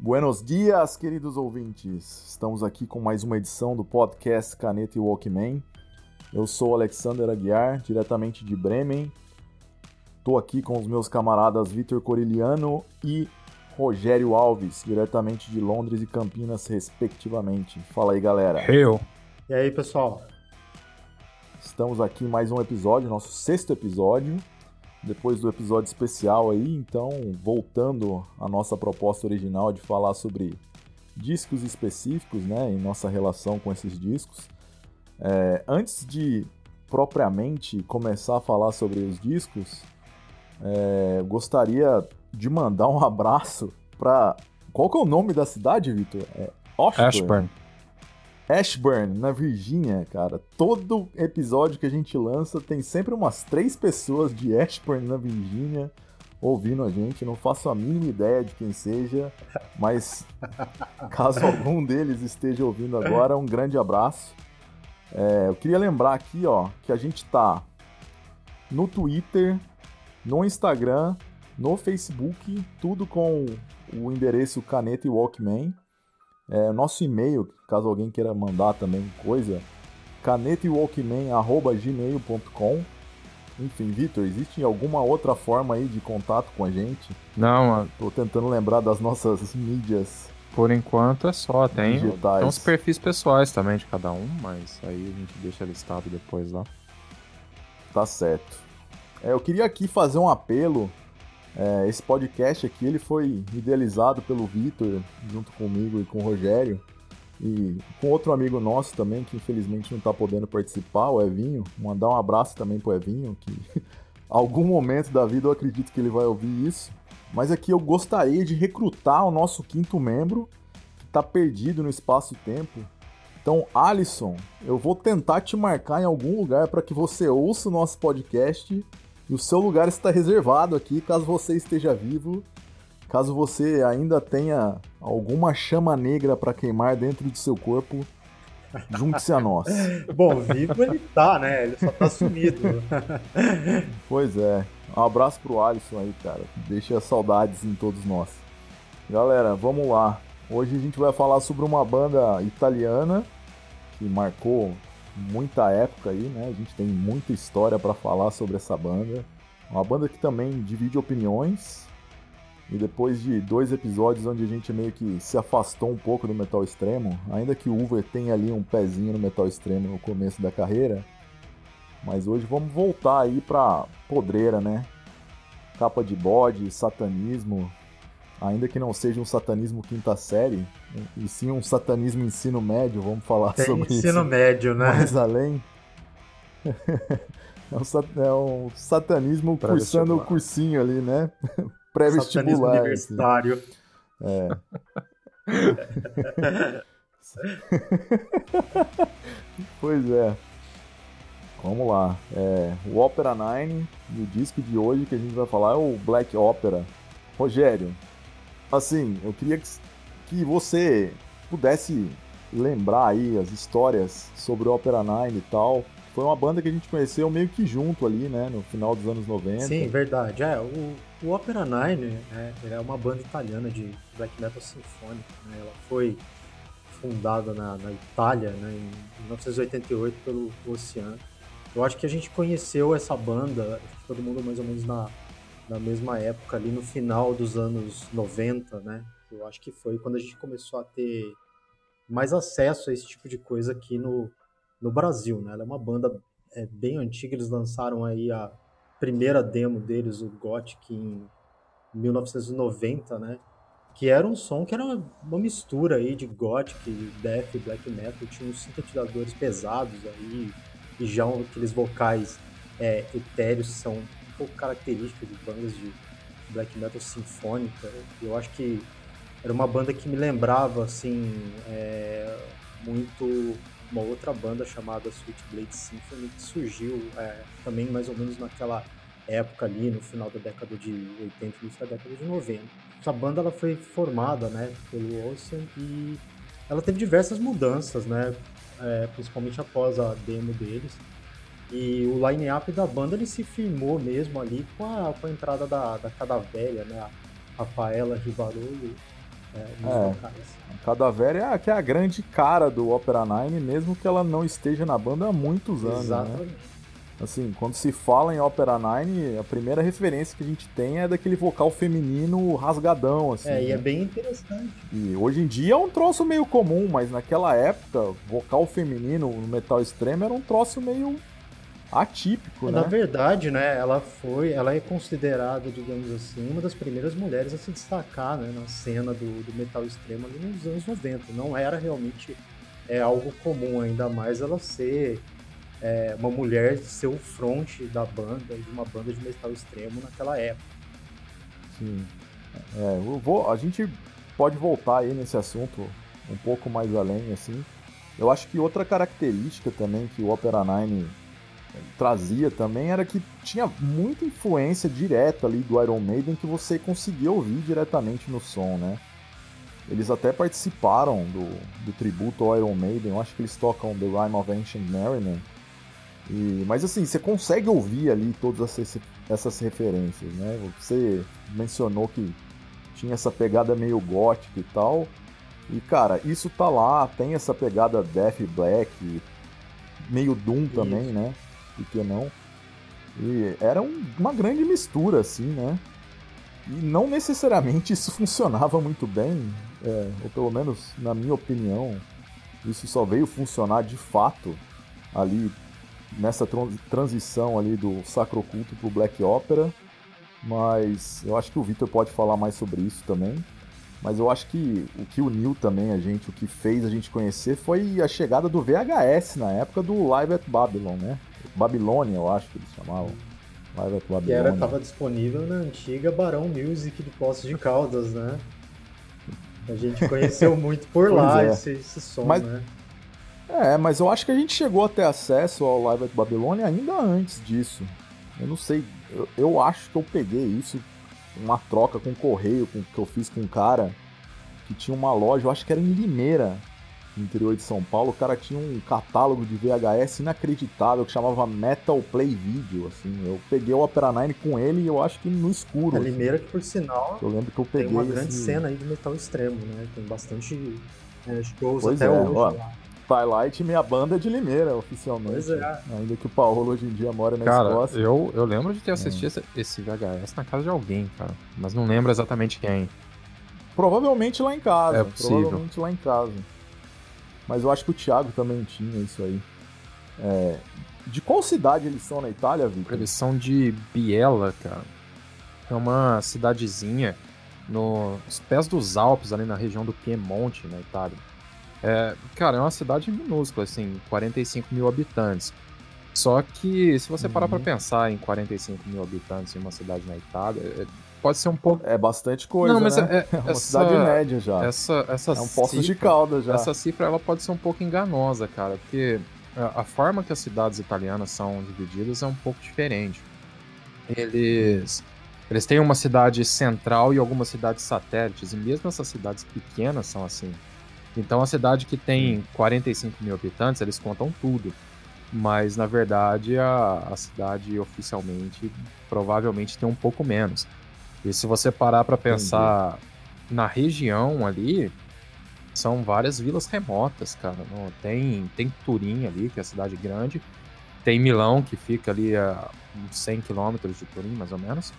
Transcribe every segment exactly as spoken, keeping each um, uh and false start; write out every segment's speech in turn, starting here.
Buenos dias, queridos ouvintes. Estamos aqui com mais uma edição do podcast Caneta e Walkman. Eu sou Alexander Aguiar, diretamente de Bremen. Estou aqui com os meus camaradas Vitor Coriliano e Rogério Alves, diretamente de Londres e Campinas, respectivamente. Fala aí, galera. Eu. E aí, pessoal? Estamos aqui em mais um episódio, nosso sexto episódio. Depois do episódio especial aí, então voltando à nossa proposta original de falar sobre discos específicos, né, em nossa relação com esses discos. É, antes de propriamente começar a falar sobre os discos, é, eu gostaria de mandar um abraço para... Qual que é o nome da cidade, Vitor? É Ashburn. Ashburn. Ashburn, na Virgínia, cara. Todo episódio que a gente lança tem sempre umas três pessoas de Ashburn, na Virgínia, ouvindo a gente. Não faço a mínima ideia de quem seja, mas caso algum deles esteja ouvindo agora, um grande abraço. É, eu queria lembrar aqui, ó, que a gente tá no Twitter, no Instagram, no Facebook, tudo com o endereço Caneta e Walkman. É, nosso e-mail, caso alguém queira mandar também coisa, caneta e walkman arroba gmail ponto com. Enfim, Vitor, existe alguma outra forma aí de contato com a gente? Não, mano. Tô tentando lembrar das nossas mídias. Por enquanto é só, tem, digitais. Tem os perfis pessoais também de cada um, mas aí a gente deixa listado depois lá. Tá certo. É, eu queria aqui fazer um apelo. É, esse podcast aqui ele foi idealizado pelo Vitor, junto comigo e com o Rogério, e com outro amigo nosso também, que infelizmente não está podendo participar, o Evinho. Mandar um abraço também pro Evinho, que algum momento da vida eu acredito que ele vai ouvir isso. Mas aqui eu gostaria de recrutar o nosso quinto membro, que está perdido no espaço-tempo. Então, Alisson, eu vou tentar te marcar em algum lugar para que você ouça o nosso podcast. E o seu lugar está reservado aqui, caso você esteja vivo, caso você ainda tenha alguma chama negra para queimar dentro do seu corpo, junte-se a nós. Bom, vivo ele tá, né? Ele só tá sumido. Pois é. Um abraço pro Alisson aí, cara. Deixa saudades em todos nós. Galera, vamos lá. Hoje a gente vai falar sobre uma banda italiana que marcou muita época aí, né? A gente tem muita história para falar sobre essa banda. Uma banda que também divide opiniões. E depois de dois episódios onde a gente meio que se afastou um pouco do metal extremo, ainda que o Uver tenha ali um pezinho no metal extremo no começo da carreira, mas hoje vamos voltar aí pra podreira, né? Capa de bode, satanismo, ainda que não seja um satanismo quinta série, e sim um satanismo ensino médio, vamos falar Tem sobre isso. ensino médio, né? Mais além. É um, sat... é um satanismo cursando o cursinho ali, né? Pré-vestibular. Satanismo universitário. Assim. É. Pois é. Vamos lá. É, o Opera Nine, e o disco de hoje que a gente vai falar é o Black Opera. Rogério, assim, eu queria que, que você pudesse lembrar aí as histórias sobre o Opera Nine e tal. Foi uma banda que a gente conheceu meio que junto ali, né, no final dos anos noventa. Sim, verdade. É, o, o Opera Nine é, é uma banda italiana de black metal sinfônico, né? Ela foi fundada na, na Itália, né, em mil novecentos e oitenta e oito pelo Oceano. Eu acho que a gente conheceu essa banda, todo mundo mais ou menos na, na mesma época, ali no final dos anos noventa, né? Eu acho que foi quando a gente começou a ter mais acesso a esse tipo de coisa aqui no, no Brasil, né? Ela é uma banda é, bem antiga, eles lançaram aí a primeira demo deles, o Gothic, em mil novecentos e noventa, né? Que era um som que era uma mistura aí de Gothic, Death e Black Metal, tinha uns sintetizadores pesados aí, e já aqueles vocais é, etéreos que são um pouco característicos de bandas de Black Metal sinfônica. Eu acho que era uma banda que me lembrava, assim, é, muito uma outra banda chamada Switchblade Symphony, que surgiu é, também mais ou menos naquela época ali, no final da década de oitenta, início da década de noventa. Essa banda ela foi formada, né, pelo Ocean, e ela teve diversas mudanças, né, é, principalmente após a demo deles. E o line-up da banda ele se firmou mesmo ali com a, com a entrada da, da Cadavélia, né, a Rafaela Rivarolo, é, nos É. vocais. A Cadavera é a, que é a grande cara do Opera Nine, mesmo que ela não esteja na banda há muitos anos, né? Exatamente. Assim, quando se fala em Opera Nine, a primeira referência que a gente tem é daquele vocal feminino rasgadão, assim. É, e né? é bem interessante. E hoje em dia é um troço meio comum, mas naquela época, vocal feminino no metal extremo era um troço meio atípico, Na né? verdade, né, ela foi, ela é considerada, digamos assim, uma das primeiras mulheres a se destacar, né, na cena do, do metal extremo ali nos anos noventa. Não era realmente é, algo comum, ainda mais ela ser é, uma mulher ser o front da banda, de uma banda de metal extremo naquela época. Sim. É, eu vou, a gente pode voltar aí nesse assunto um pouco mais além, assim. Eu acho que outra característica também que o Opera Nine trazia também era que tinha muita influência direta ali do Iron Maiden que você conseguia ouvir diretamente no som, né? Eles até participaram do, do tributo ao Iron Maiden, eu acho que eles tocam The Rime of Ancient Mariner. E, mas assim, você consegue ouvir ali todas essas, essas referências, né? Você mencionou que tinha essa pegada meio gótica e tal. E cara, isso tá lá, tem essa pegada Death Black, meio Doom Isso. também, né? Por que não? E era um, uma grande mistura, assim, né? E não necessariamente isso funcionava muito bem, é, ou pelo menos na minha opinião, isso só veio funcionar de fato ali nessa tran- transição ali do Sacro Culto pro Black Opera, mas eu acho que o Victor pode falar mais sobre isso também. Mas eu acho que o que uniu também a gente, o que fez a gente conhecer foi a chegada do V H S na época do Live at Babylon, né? Babilônia, eu acho que eles chamavam. Live at Que Babylon. era, tava disponível na antiga Barão Music de Poços de Caldas, né? A gente conheceu muito por Pois lá é. esse, esse som, Mas- né? É, mas eu acho que a gente chegou a ter acesso ao Live at Babylon ainda antes disso. Eu não sei, eu, eu acho que eu peguei isso, uma troca com o correio com, que eu fiz com um cara que tinha uma loja, eu acho que era em Limeira, no interior de São Paulo. O cara tinha um catálogo de V H S inacreditável que chamava Metal Play Video, assim. Eu peguei o Opera Nine com ele e eu acho que no escuro. A assim. Limeira, que por sinal Eu lembro que eu peguei tem uma grande esse... cena aí de metal extremo, né? Tem bastante é, shows Pois até é, hoje ó. lá. Twilight, minha banda de Limeira, oficialmente. Pois é. Ainda que o Paulo hoje em dia mora na Cara, Escócia. eu, eu lembro de ter assistido esse, esse V H S na casa de alguém, cara. Mas não lembro exatamente quem. Provavelmente lá em casa. É possível. Provavelmente lá em casa. Mas eu acho que o Thiago também tinha isso aí. É, de qual cidade eles são na Itália, Victor? Eles são de Biella, cara. É uma cidadezinha nos pés dos Alpes, ali na região do Piemonte, na Itália. É, cara, é uma cidade minúscula, assim, quarenta e cinco mil habitantes. Só que, se você parar Uhum. pra pensar em quarenta e cinco mil habitantes em uma cidade na Itália, é- pode ser um pouco... É bastante coisa, Não, mas né? é, É uma essa- cidade média já. Essa, essa É um Poços de cifra- Caldas já. Essa cifra ela pode ser um pouco enganosa, cara, porque a, a forma que as cidades italianas são divididas é um pouco diferente. Eles, eles têm uma cidade central e algumas cidades satélites, e mesmo essas cidades pequenas são assim. Então a cidade que tem quarenta e cinco mil habitantes, eles contam tudo. Mas na verdade a, a cidade oficialmente provavelmente tem um pouco menos. E se você parar pra pensar na região ali, são várias vilas remotas, cara. Não, tem, tem Turim ali, que é a cidade grande. Tem Milão, que fica ali a uns cem quilômetros de Turim, mais ou menos.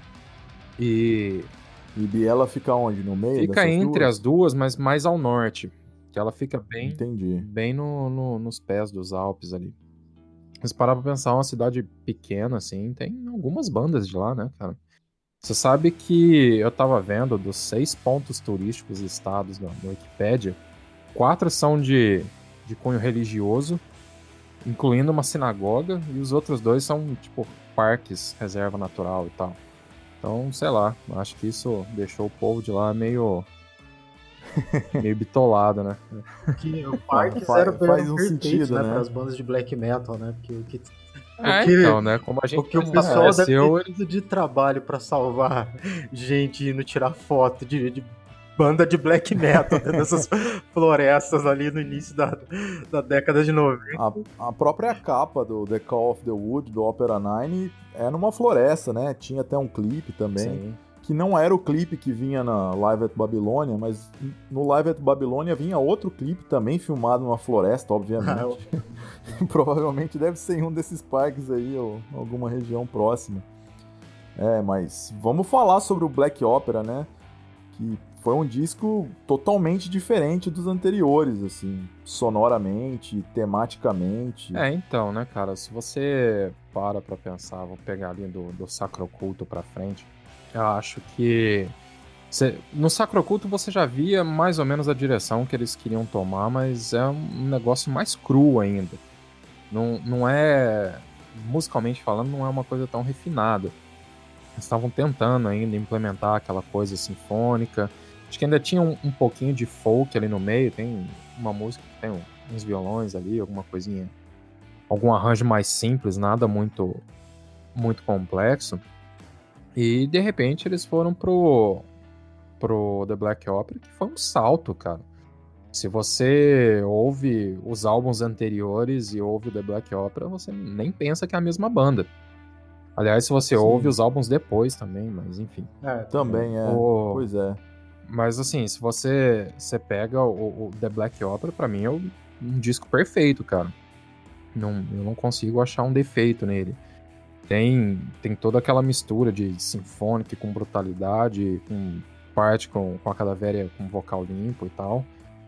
E E Biella fica onde? No meio fica dessas entre duas? as duas, mas mais ao norte. Que ela fica bem, Entendi. bem no, no- nos pés dos Alpes ali. Se parar pra pensar, é uma cidade pequena, assim, tem algumas bandas de lá, né, cara? Você sabe que eu tava vendo dos seis pontos turísticos listados na, na Wikipédia, quatro são de, de cunho religioso, incluindo uma sinagoga, e os outros dois são, tipo, parques, reserva natural e tal. Então, sei lá, acho que isso deixou o povo de lá meio... meio bitolado, né? Que o Parques Faz- era faz um perfeito, sentido, né, né? para as bandas de black metal, né? Porque o que, É, o que, então, né? Como a gente o, que o pessoal deve estabeleceu, ter tido de trabalho para salvar gente indo tirar foto de, de banda de black metal dentro dessas florestas ali no início da, da década de noventa. A, a própria capa do The Call of the Wood, do Opera Nine, é numa floresta, né? Tinha até um clipe também. Sim. que não era o clipe que vinha na Live at Babylonia, mas no Live at Babylonia vinha outro clipe também filmado numa floresta, obviamente. Provavelmente deve ser em um desses parques aí, ou alguma região próxima. É, mas vamos falar sobre o Black Opera, né? Que foi um disco totalmente diferente dos anteriores, assim, sonoramente, tematicamente. É, então, né, cara, se você para pra pensar, vou pegar ali do, do Sacro Oculto pra frente, eu acho que você, no Sacro Oculto você já via mais ou menos a direção que eles queriam tomar, mas é um negócio mais cru ainda. Não, não é, musicalmente falando, não é uma coisa tão refinada. Eles estavam tentando ainda implementar aquela coisa sinfônica. Acho que ainda tinha um, um pouquinho de folk ali no meio. Tem uma música que tem um, uns violões ali, alguma coisinha, algum arranjo mais simples, nada muito, muito complexo. E de repente eles foram pro, pro The Black Opera, que foi um salto, cara. Se você ouve os álbuns anteriores e ouve o The Black Opera, você nem pensa que é a mesma banda. Aliás, se você Sim. ouve os álbuns depois também, mas enfim. É, também é. O... Pois é. Mas assim, se você, você pega o, o The Black Opera, pra mim é um, um disco perfeito, cara. Não, eu não consigo achar um defeito nele. Tem, tem toda aquela mistura de sinfônica com brutalidade, com parte com, com a Cadavéria com vocal limpo e tal.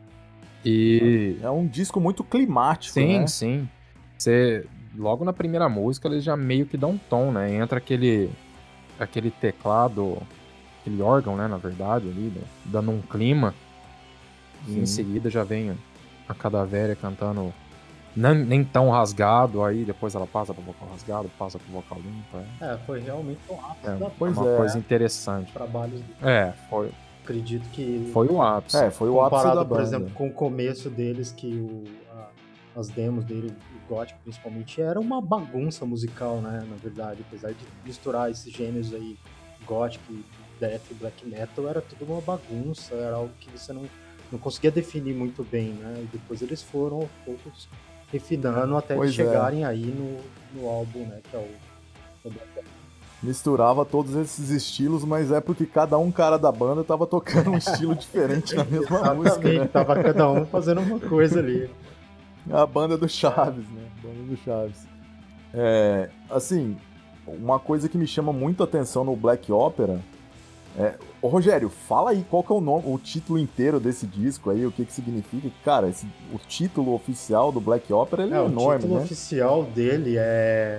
E... É um disco muito climático, sim, né? Sim, sim. Você... Logo na primeira música, eles já meio que dão um tom, né? Entra aquele, aquele teclado, aquele órgão, né? Na verdade, ali, né? Dando um clima. Sim. E em seguida já vem a Cadavéria cantando nem, nem tão rasgado, aí depois ela passa pro vocal rasgado, passa pro vocal limpo. É, é foi realmente um ápice é, da pois uma é. coisa interessante. Trabalhos do... É, foi. Acredito que... Foi o ápice. É, foi o ápice da banda. Por exemplo, com o começo deles, que o... A... as demos dele, o Gothic principalmente, era uma bagunça musical, né, na verdade, apesar de misturar esses gêneros aí, Gothic, Death e Black Metal, era tudo uma bagunça, era algo que você não, não conseguia definir muito bem, né, e depois eles foram aos poucos refinando até pois eles é. chegarem aí no, no álbum, né, que é o, o Black Metal. Misturava todos esses estilos, mas é porque cada um cara da banda tava tocando um estilo diferente na mesma Exatamente, música, né? Tava cada um fazendo uma coisa ali. A banda do Chaves, né? A banda do Chaves. É, assim, uma coisa que me chama muito a atenção no Black Opera é... Ô, Rogério, fala aí qual que é o nome, o título inteiro desse disco aí, o que que significa. Cara, esse, o título oficial do Black Opera, ele é, é enorme, né? O título oficial dele é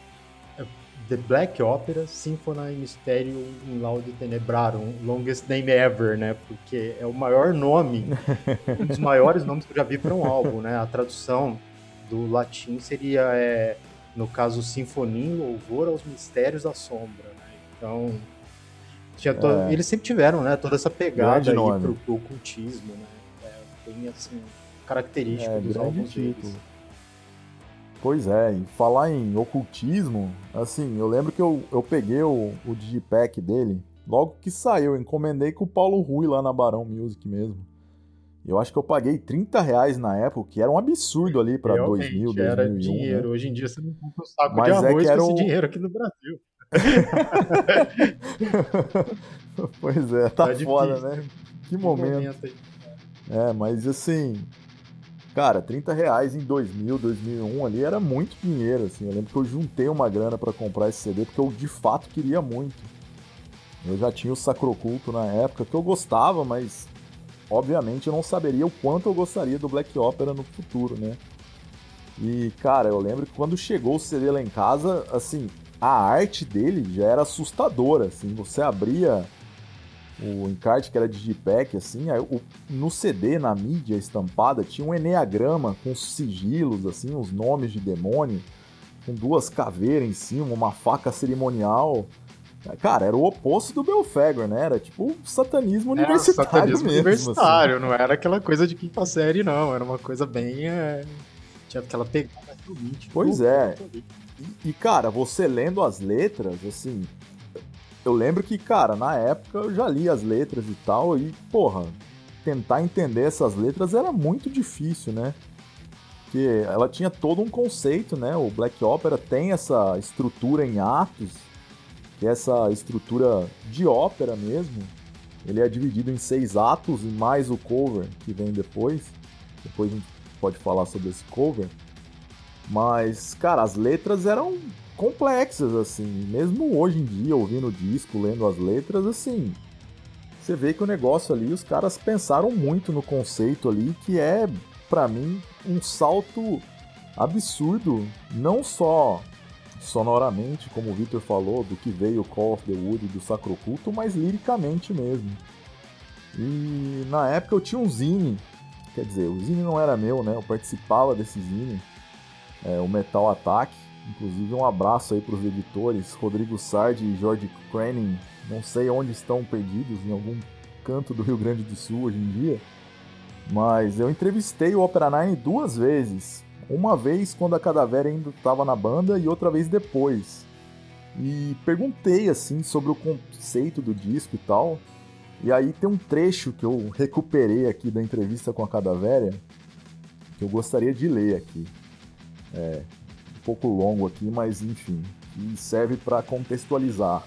The Black Opera Symphony Mysterium in Laude Tenebrarum, longest name ever, né? Porque é o maior nome, um dos maiores nomes que eu já vi para um álbum, né? A tradução do latim seria, é, no caso, Sinfonia em Louvor aos Mistérios da Sombra, né? Então, tinha to... é. eles sempre tiveram, né? Toda essa pegada aí pro, pro ocultismo, né? É bem, assim, característico é, dos álbuns título. deles. Pois é, e falar em ocultismo, assim, eu lembro que eu, eu peguei o, o digipack dele, logo que saiu, eu encomendei com o Paulo Rui lá na Barão Music mesmo. Eu acho que eu paguei trinta reais na época, que era um absurdo ali pra dois mil, dois mil e um. Era dinheiro, né? Hoje em dia você não compra um saco Mas de arroz é com esse um... dinheiro aqui no Brasil. Pois é, tá, tá foda, difícil. Né? Que momento. Que momento aí. É, mas assim... Cara, trinta reais em dois mil, dois mil e um ali era muito dinheiro, assim. Eu lembro que eu juntei uma grana pra comprar esse C D, porque eu de fato queria muito. Eu já tinha o Sacro Oculto na época, que eu gostava, mas obviamente eu não saberia o quanto eu gostaria do Black Opera no futuro, né? E, cara, eu lembro que quando chegou o C D lá em casa, assim, a arte dele já era assustadora, assim. Você abria o encarte, que era digipack, assim, aí, o, no C D, na mídia estampada, tinha um eneagrama com sigilos, assim, uns nomes de demônio, com duas caveiras em cima, uma faca cerimonial. Cara, era o oposto do Belfegor, né? Era tipo satanismo universitário, é, satanismo mesmo. Universitário, assim. Não era aquela coisa de quinta série, não. Era uma coisa bem... É... Tinha aquela pegada mítica. Pois é. E, e, cara, você lendo as letras, assim... Eu lembro que, cara, na época eu já li as letras e tal, e, porra, tentar entender essas letras era muito difícil, né? Porque ela tinha todo um conceito, né? O Black Opera tem essa estrutura em atos, que é essa estrutura de ópera mesmo. Ele é dividido em seis atos e mais o cover que vem depois. Depois a gente pode falar sobre esse cover. Mas, cara, as letras eram complexas, assim. Mesmo hoje em dia, ouvindo o disco, lendo as letras, assim, você vê que o negócio ali, os caras pensaram muito no conceito ali, que é, pra mim, um salto absurdo. Não só sonoramente, como o Victor falou, do que veio o Call of the Wood e do Sacro Culto, mas liricamente mesmo. E na época eu tinha um zine, quer dizer, o zine não era meu, né? Eu participava desse zine, é, o Metal Attack. Inclusive um abraço aí para os editores, Rodrigo Sardi e George Craning, não sei onde estão perdidos, em algum canto do Rio Grande do Sul hoje em dia, mas eu entrevistei o Opera Nine duas vezes. Uma vez quando a Cadavera ainda estava na banda e outra vez depois. E perguntei assim sobre o conceito do disco e tal. E aí tem um trecho que eu recuperei aqui da entrevista com a Cadavera que eu gostaria de ler aqui. É um pouco longo aqui, mas enfim, e serve para contextualizar.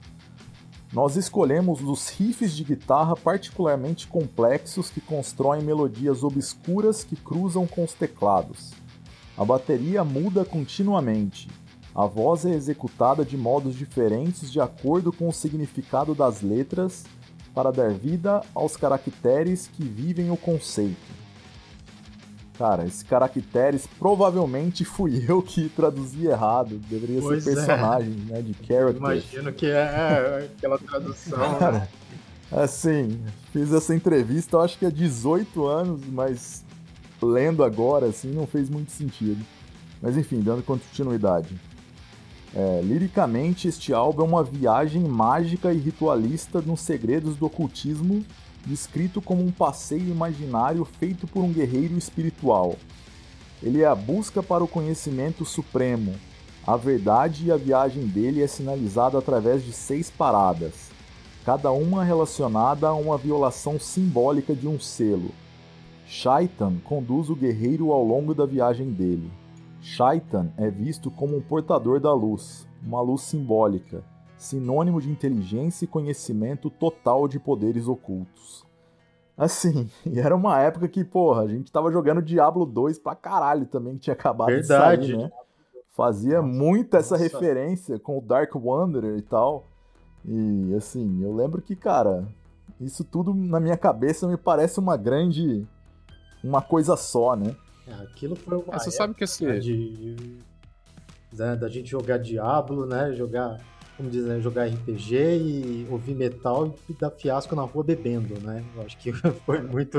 Nós escolhemos os riffs de guitarra particularmente complexos que constroem melodias obscuras que cruzam com os teclados. A bateria muda continuamente. A voz é executada de modos diferentes de acordo com o significado das letras para dar vida aos caracteres que vivem o conceito. Cara, esses caracteres provavelmente fui eu que traduzi errado. Deveria pois ser personagem, é. né? De character. Imagino que é aquela tradução. Cara, né? Assim, fiz essa entrevista, eu acho que há dezoito anos, mas lendo agora, assim, não fez muito sentido. Mas enfim, dando continuidade. É, liricamente, este álbum é uma viagem mágica e ritualista nos segredos do ocultismo, descrito como um passeio imaginário feito por um guerreiro espiritual. Ele é a busca para o conhecimento supremo. A verdade e a viagem dele é sinalizada através de seis paradas, cada uma relacionada a uma violação simbólica de um selo. Shaitan conduz o guerreiro ao longo da viagem dele. Shaitan é visto como um portador da luz, uma luz simbólica, sinônimo de inteligência e conhecimento total de poderes ocultos. Assim, e era uma época que, porra, a gente tava jogando Diablo dois pra caralho também, que tinha acabado Verdade. de sair, né? Fazia Nossa, muito essa nossa. referência com o Dark Wanderer e tal. E, assim, eu lembro que, cara, isso tudo na minha cabeça me parece uma grande... uma coisa só, né? É, aquilo foi uma É, você sabe que esse... época de, né, da gente jogar Diablo, né? Jogar, como diz, né, jogar R P G e ouvir metal e dar fiasco na rua bebendo, né? Eu acho que foi muito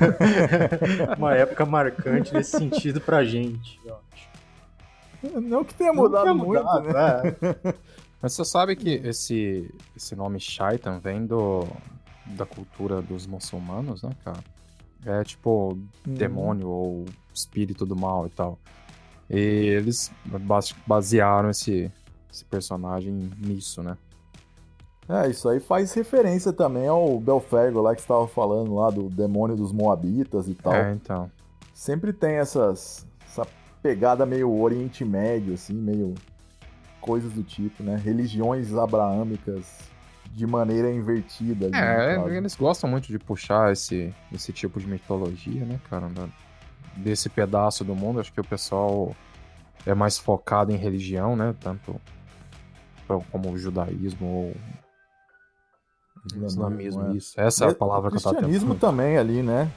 uma época marcante nesse sentido pra gente, eu acho. Não que tenha mudado Não muito, mudado, né? é. Mas você sabe que esse, esse nome Shaitan vem do, da cultura dos muçulmanos, né, cara? É tipo Uhum. demônio ou espírito do mal e tal. E eles base- basearam esse, esse personagem nisso, né? É, isso aí faz referência também ao Belfergo lá que você estava falando lá, do demônio dos Moabitas e tal. É, então. Sempre tem essas, essa pegada meio Oriente Médio, assim, meio coisas do tipo, né? Religiões abraâmicas de maneira invertida. ali, É, no caso. eles gostam muito de puxar esse, esse tipo de mitologia, né, cara? Da- Desse pedaço do mundo. Acho que o pessoal é mais focado em religião, né? Tanto como o judaísmo ou Islamismo, islamismo, é. isso. Essa é a E- palavra o que eu tava cristianismo tentando. também ali, né?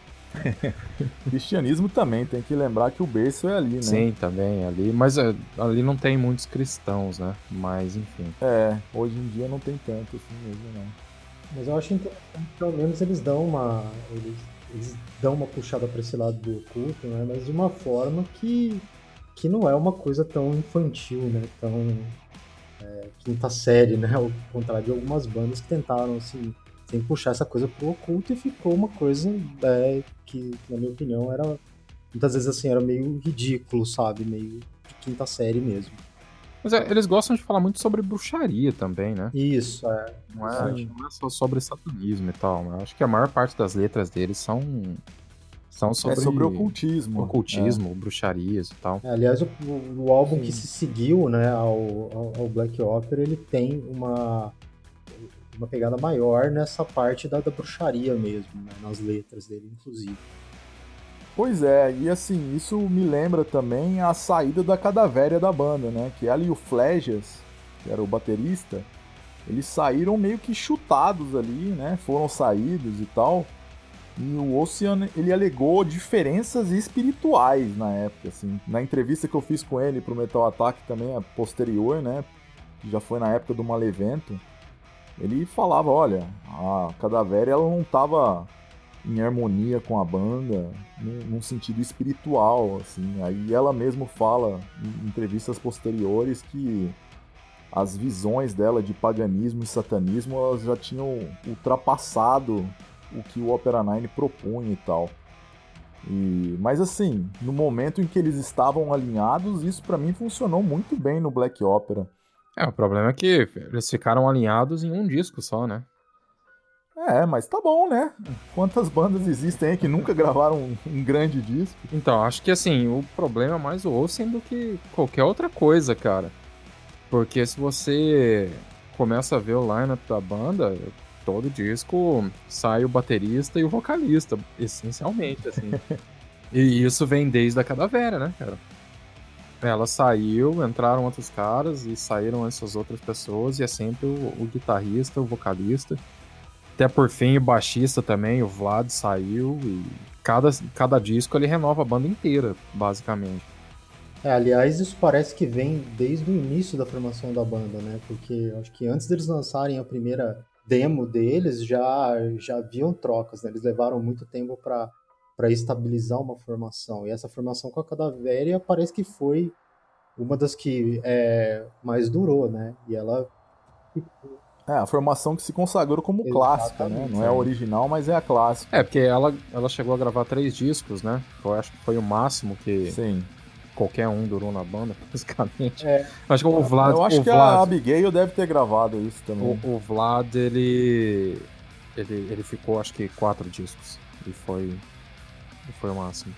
Cristianismo também, tem que lembrar que o berço é ali, né? Sim, também ali. Mas é, ali não tem muitos cristãos, né? Mas, enfim. É, hoje em dia não tem tanto assim mesmo, não. Mas eu acho interessante, pelo menos eles dão uma. Eles, eles dão uma puxada para esse lado do oculto, né? Mas de uma forma que, que não é uma coisa tão infantil, né? Tão é, quinta série, né? Ao contrário de algumas bandas que tentaram, assim, sem puxar essa coisa pro oculto e ficou uma coisa é, que, na minha opinião, era. Muitas vezes assim, era meio ridículo, sabe? Meio de quinta série mesmo. Mas é, eles gostam de falar muito sobre bruxaria também, né? Isso, é. Não é, acho que não é só sobre satanismo e tal. Mas acho que a maior parte das letras deles são, São sobre, é sobre ocultismo. Ocultismo, é. bruxarias e tal. É, aliás, o, o álbum Sim. que se seguiu, né, ao, ao, ao Black Opera, ele tem uma, uma pegada maior nessa parte da, da bruxaria mesmo, né, nas letras dele, inclusive. Pois é, e assim, isso me lembra também a saída da cadavéria da banda, né? Que ela e o Flejas, que era o baterista, eles saíram meio que chutados ali, né? Foram saídos e tal. E o Ocean, ele alegou diferenças espirituais na época, assim. Na entrevista que eu fiz com ele pro Metal Attack também, a posterior, né? Que já foi na época do Malevento. Ele falava, olha, a cadavéria ela não tava em harmonia com a banda, num, num sentido espiritual, assim. Aí ela mesmo fala em entrevistas posteriores que as visões dela de paganismo e satanismo, elas já tinham ultrapassado o que o Opera Nine propunha e tal. E, mas assim, no momento em que eles estavam alinhados, isso pra mim funcionou muito bem no Black Opera. É, o problema é que eles ficaram alinhados em um disco só, né? É, mas tá bom, né? Quantas bandas existem aí que nunca gravaram um, um grande disco? Então, acho que assim, o problema é mais o Ocean do que qualquer outra coisa, cara. Porque se você começa a ver o lineup da banda, todo disco sai o baterista e o vocalista, essencialmente, assim. E isso vem desde a Cadavéria, né, cara? Ela saiu, entraram outros caras e saíram essas outras pessoas, e é sempre o, o guitarrista, o vocalista. Até por fim o baixista também, o Vlad saiu, e cada, cada disco ele renova a banda inteira, basicamente. É, aliás, isso parece que vem desde o início da formação da banda, né? Porque acho que antes deles lançarem a primeira demo deles, já, já haviam trocas, né? Eles levaram muito tempo para para estabilizar uma formação. E essa formação com a Cadavéria parece que foi uma das que é, mais durou, né? E ela... É, a formação que se consagrou como Exatamente, clássica, né? Não é a original, mas é a clássica. É, porque ela, ela chegou a gravar três discos, né? Eu acho que foi o máximo que... Sim. Qualquer um durou na banda, basicamente. É. Acho que o Vlad... Eu acho o que Vlad, a Abigail deve ter gravado isso também. O, o Vlad, ele, ele... Ele ficou, acho que, quatro discos. E foi... E foi o máximo.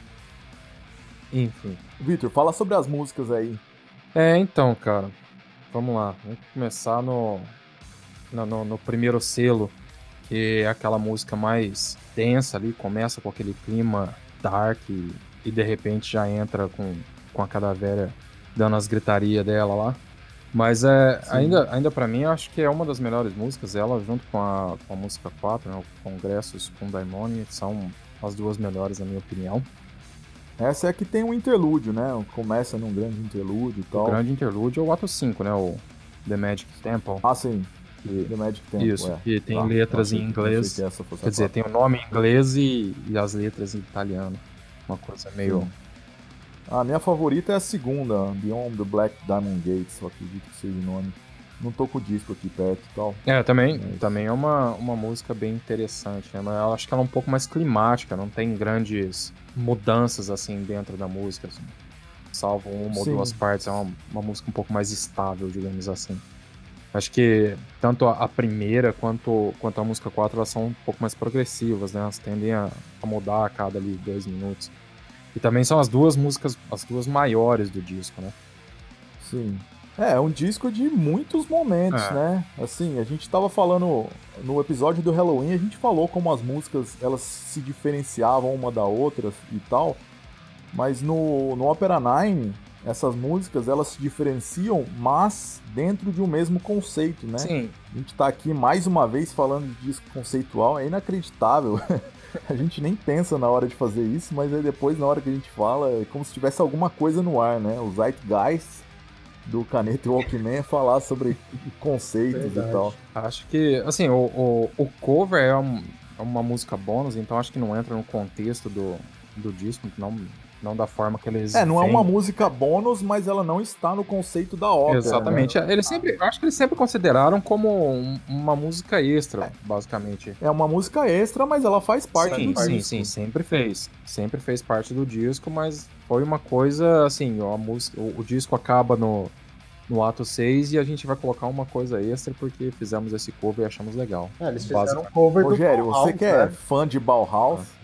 Enfim. Victor, fala sobre as músicas aí. É, então, cara. Vamos lá. Vamos começar no... No, no, no primeiro selo, que é aquela música mais densa ali. Começa com aquele clima dark e, e de repente já entra com... com a Cadavéria dando as gritarias dela lá. Mas é, ainda, ainda pra mim, eu acho que é uma das melhores músicas. Ela, junto com a, com a música quatro, né, o Congressos com Daimoni, são as duas melhores, na minha opinião. Essa é a que tem um interlúdio, né? Começa num grande interlúdio e tal. O grande interlúdio é o ato cinco, né? O The Magic Temple. Ah, sim. Que, The Magic Temple, isso, é. que tem tá, letras achei, em inglês. Que essa fosse quer dizer, tem o nome em inglês e, e as letras em italiano. Uma coisa meio... Sim. A minha favorita é a segunda, Beyond the Black Diamond Gates, eu acredito que seja o nome. Não tô com o disco aqui perto e tal. É, também, Mas... também é uma, uma música bem interessante, né? Mas eu acho que ela é um pouco mais climática, não tem grandes mudanças, assim, dentro da música, assim. Salvo uma Sim. ou duas partes, é uma, uma música um pouco mais estável, digamos assim. Acho que tanto a primeira quanto, quanto a música quatro, elas são um pouco mais progressivas, né? Elas tendem a, a mudar a cada ali dois minutos. E também são as duas músicas, as duas maiores do disco, né? Sim. É, é um disco de muitos momentos, é. né? Assim, a gente tava falando no episódio do Halloween, a gente falou como as músicas, elas se diferenciavam uma da outra e tal, mas no, no Opera Nine, essas músicas, elas se diferenciam, mas dentro de um mesmo conceito, né? Sim. A gente tá aqui mais uma vez falando de disco conceitual, é inacreditável. A gente nem pensa na hora de fazer isso, mas aí depois, na hora que a gente fala, é como se tivesse alguma coisa no ar, né? O Zeitgeist do Caneta e Walkman falar sobre conceitos Verdade. e tal. Acho que, assim, o, o, o cover é, um, é uma música bônus, então acho que não entra no contexto do, do disco, não, não da forma que eles É, não vêm. é uma música bônus, mas ela não está no conceito da ópera. Exatamente. Né? Eles sempre, acho que eles sempre consideraram como um, uma música extra, é. basicamente. É uma música extra, mas ela faz parte sim, do sim, disco. Sim, sim, sempre fez. Sempre fez parte do disco, mas foi uma coisa, assim, a música, o, o disco acaba no, no ato seis e a gente vai colocar uma coisa extra porque fizemos esse cover e achamos legal. É, eles fizeram um cover Rogério, do Bauhaus, você que é né? fã de Bauhaus,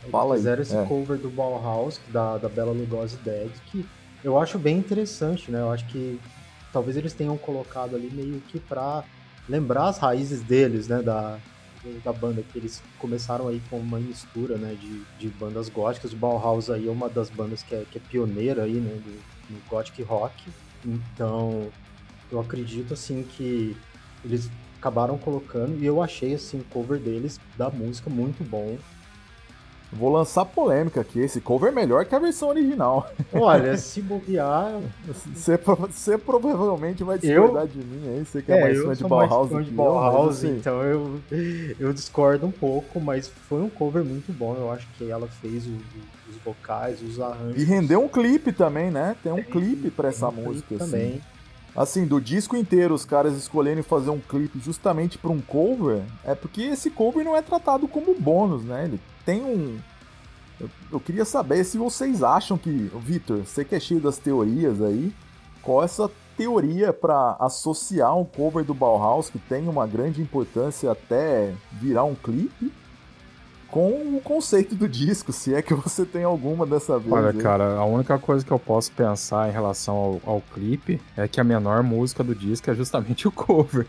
Fala aí. Fizeram esse é. cover do Bauhaus, da, da Bela Lugosi Dead, que eu acho bem interessante, né? Eu acho que talvez eles tenham colocado ali meio que pra lembrar as raízes deles, né? Da, da banda, que eles começaram aí com uma mistura, né? De, de bandas góticas. O Bauhaus aí é uma das bandas que é, que é pioneira aí, né? Do, do gothic rock. Então, eu acredito, assim, que eles acabaram colocando, e eu achei, assim, o cover deles, da música, muito bom. Vou lançar polêmica aqui, esse cover é melhor que a versão original. Olha, se bobear... Você, você provavelmente vai discordar eu... de mim aí, você que é, é mais eu fã de sou Bauhaus mais fã do de que Bauhaus, eu, mas, assim... então eu, eu discordo um pouco, mas foi um cover muito bom. Eu acho que ela fez o, o, os vocais, os arranjos. E rendeu um clipe também, né? Tem um tem, clipe pra essa um música, assim. também. Assim, do disco inteiro, os caras escolherem fazer um clipe justamente pra um cover, é porque esse cover não é tratado como bônus, né? Ele tem um... Eu, eu queria saber se vocês acham que... Vitor, você que é cheio das teorias aí, qual é essa teoria pra associar um cover do Bauhaus, que tem uma grande importância até virar um clipe, com o conceito do disco, se é que você tem alguma dessa vez. Olha, aí. cara, a única coisa que eu posso pensar em relação ao, ao clipe é que a menor música do disco é justamente o cover.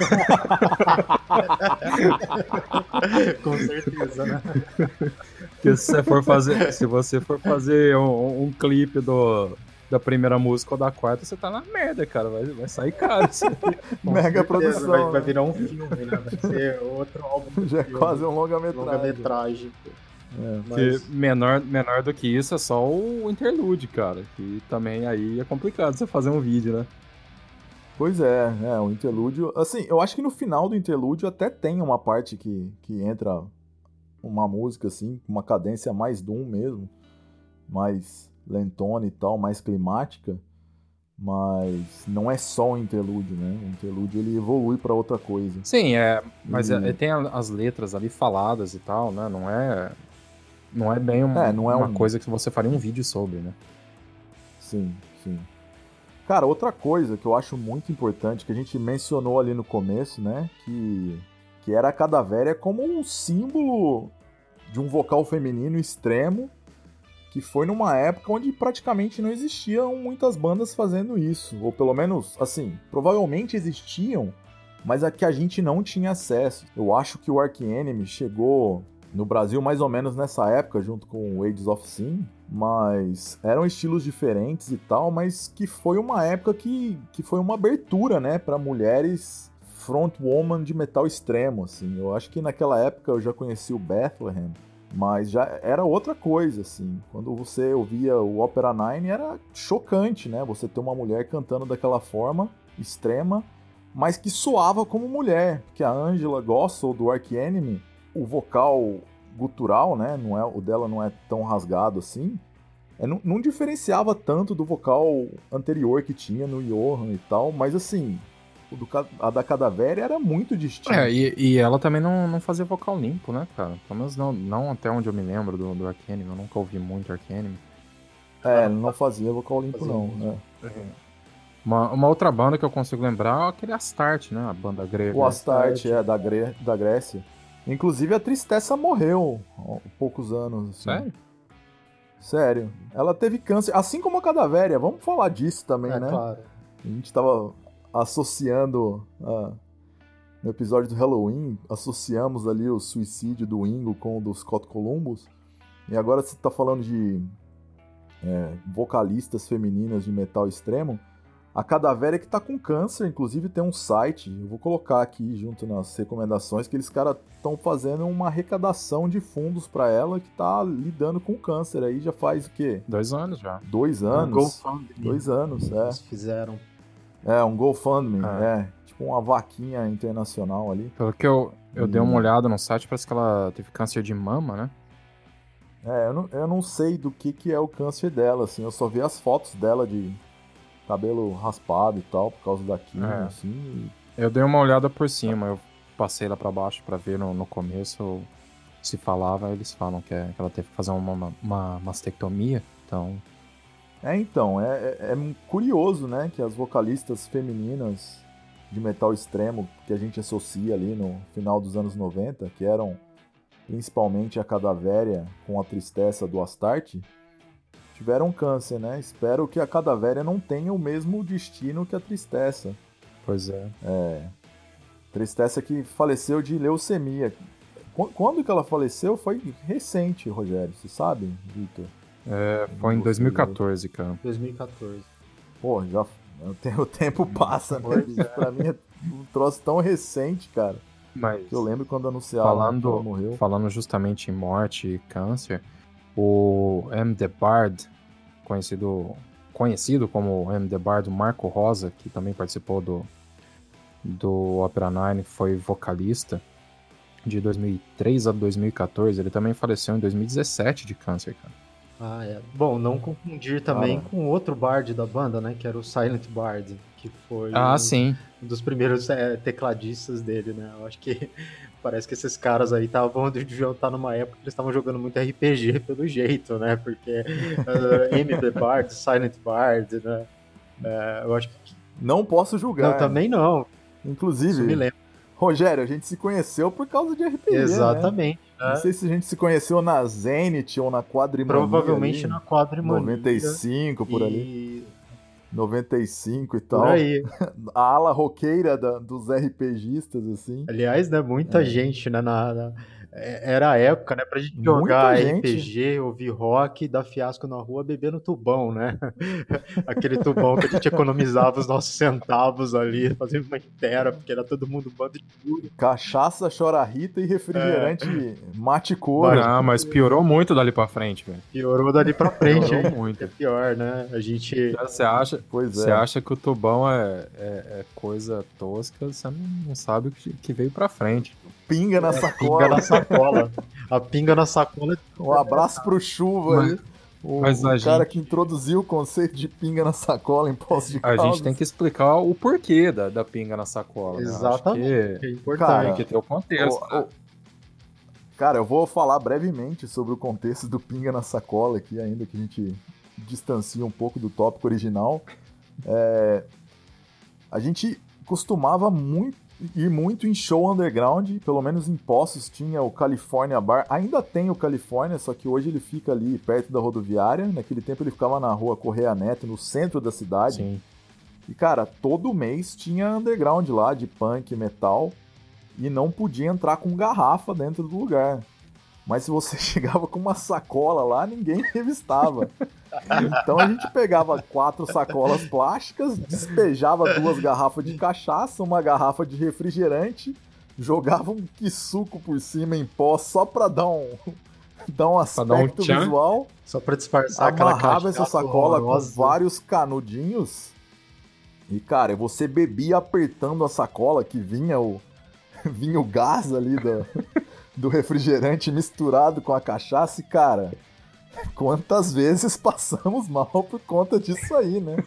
Com certeza, né? Porque se você for fazer, se você for fazer um, um clipe do, da primeira música ou da quarta, você tá na merda, cara. Vai, vai sair caro isso aí. Mega certeza, produção. Vai, né? vai virar um filme, né? Vai ser outro álbum. Já é filme, quase um longa-metragem. longa-metragem. É. Mas... menor, menor do que isso é só o interlude, cara. Que também aí é complicado você fazer um vídeo, né? Pois é, é, o interlúdio... Assim, eu acho que no final do interlúdio até tem uma parte que, que entra uma música, assim, com uma cadência mais doom mesmo, mais lentona e tal, mais climática, mas não é só um interlúdio, né? O interlúdio, ele evolui pra outra coisa. Sim, é, mas E- é, tem as letras ali faladas e tal, né? Não é, não é bem um- É, não é uma um- coisa que você faria um vídeo sobre, né? Sim, sim. Cara, outra coisa que eu acho muito importante, que a gente mencionou ali no começo, né? Que, que era a Cadavéria como um símbolo de um vocal feminino extremo, que foi numa época onde praticamente não existiam muitas bandas fazendo isso. Ou pelo menos, assim, provavelmente existiam, mas a que a gente não tinha acesso. Eu acho que o Arch Enemy chegou no Brasil mais ou menos nessa época, junto com o Ages of Sin, mas eram estilos diferentes e tal, mas que foi uma época que, que foi uma abertura, né, para mulheres frontwoman de metal extremo, assim. Eu acho que naquela época eu já conheci o Bethlehem, mas já era outra coisa, assim. Quando você ouvia o Opera Nine, era chocante, né, você ter uma mulher cantando daquela forma extrema, mas que soava como mulher, porque a Angela Gossel do Arch Enemy, o vocal gutural, né, não é, o dela não é tão rasgado assim, é, não, não diferenciava tanto do vocal anterior que tinha no Johan e tal, mas assim, o do, a da Cadavéria era muito distinta. É, e, e ela também não, não fazia vocal limpo, né, cara? Pelo menos não, não até onde eu me lembro do, do Arch Enemy, eu nunca ouvi muito Arch Enemy. É, não fazia vocal limpo Fazia não, muito. né. Uma, uma outra banda que eu consigo lembrar é aquele Astarte, né? A banda grega. O Astarte, Astarte. é, da, Gre da Grécia. Inclusive a Tristessa morreu há poucos anos. Assim. Sério? Sério. Ela teve câncer, assim como a Cadavéria. Vamos falar disso também, É, né? claro. A gente tava associando ah, no episódio do Halloween, associamos ali o suicídio do Ingo com o do Scott Columbus. E agora você tá falando de é, vocalistas femininas de metal extremo. A Cadavéria que tá com câncer, inclusive tem um site, eu vou colocar aqui junto nas recomendações, que eles caras estão fazendo uma arrecadação de fundos pra ela que tá lidando com câncer aí já faz o quê? Dois anos já. Dois Um anos? GoFundMe. Dois anos, é. Eles fizeram. É, um GoFundMe, Ah. é. Tipo uma vaquinha internacional ali. Pelo que eu, eu Hum. dei uma olhada no site, parece que ela teve câncer de mama, né? É, eu não, eu não sei do que, que é o câncer dela, assim. Eu só vi as fotos dela de cabelo raspado e tal, por causa da quimio, É. assim. e- Eu dei uma olhada por cima, eu passei lá pra baixo pra ver no, no começo se falava, eles falam que, é, que ela teve que fazer uma, uma mastectomia, então... É, então, é, é- é curioso, né, que as vocalistas femininas de metal extremo que a gente associa ali no final dos anos noventa, que eram principalmente a Cadavéria com a Tristeza do Astarte, tiveram câncer, né? Espero que a Cadavéria não tenha o mesmo destino que a Tristeza. Pois é. É. Tristeza que faleceu de leucemia. Quando que ela faleceu? Foi recente, Rogério. Você sabe, Vitor? É, foi em dois mil e catorze, cara. dois mil e catorze. Pô, já... O tempo passa, né? É. Pra mim é um troço tão recente, cara. Mas Eu lembro quando anunciaram falando, que ela morreu. Falando justamente em morte e câncer, o M. The Bard, conhecido, conhecido como M. The Bard, o Marco Rosa, que também participou do, do Opera Nine, foi vocalista de dois mil e três a dois mil e catorze. Ele também faleceu em dois mil e dezessete de câncer, cara. Ah, é. Bom, não confundir também Ah, com outro Bard da banda, né? Que era o Silent Bard, que foi Ah, um, sim. um dos primeiros é, tecladistas dele, né? Eu acho que parece que esses caras aí estavam deviam estar numa época que eles estavam jogando muito R P G pelo jeito, né? Porque uh, M D Bard, Silent Bard, né? Uh, eu acho que... Não posso julgar. Não, também não. Inclusive, Isso me lembra. Rogério, a gente se conheceu por causa de R P G, Exatamente. né? Não sei se a gente se conheceu na Zenith ou na Quadrimania. Provavelmente ali, na Quadrimania. noventa e cinco, por e... ali. noventa e cinco e tal. Por aí. A ala roqueira da, dos RPGistas, assim. Aliás, né, muita É. gente, né, na, na- é- era a época, né, pra gente Muita jogar gente. R P G, ouvir rock, dar fiasco na rua, beber no tubão, né? Aquele tubão que a gente economizava os nossos centavos ali, fazendo uma inteira, porque era todo mundo bando de duro. Cachaça, chora-rita e refrigerante mate cor. Não, mas piorou muito dali pra frente, velho. Piorou dali pra frente, Piorou hein? muito. É pior, né? A gente... Você acha, Pois você é. acha que o tubão é, é- é coisa tosca, você não, não sabe o que, que veio pra frente. Pinga na Pinga sacola. na sacola. A pinga na sacola. Um abraço pro Chuva Mas- aí. O, mas a o cara gente- que introduziu o conceito de pinga na sacola em posse de A caldas. gente tem que explicar o porquê da, da pinga na sacola. né? Eu acho Exatamente. que Que é importante. Cara, tem que ter o contexto. Ô, ô, Cara, eu vou falar brevemente sobre o contexto do pinga na sacola aqui, ainda que a gente distancie um pouco do tópico original. É, A gente costumava muito, ir muito em show underground, pelo menos em Poços tinha o California Bar, ainda tem o California, só que hoje ele fica ali perto da rodoviária, naquele tempo ele ficava na rua Correia Neto, no centro da cidade. Sim. E, cara, todo mês tinha underground lá, de punk, metal, e não podia entrar com garrafa dentro do lugar. Mas se você chegava com uma sacola lá, ninguém revistava. Então a gente pegava quatro sacolas plásticas, despejava duas garrafas de cachaça, uma garrafa de refrigerante, jogava um quisuco por cima em pó só pra dar um, dar um dar um aspecto tchan. visual. Só pra disfarçar aquela Amarrava cachaça essa sacola horrorosa. com vários canudinhos. E, cara, você bebia apertando a sacola que vinha o, vinha o gás ali do, do refrigerante misturado com a cachaça. E, cara, quantas vezes passamos mal por conta disso aí, né?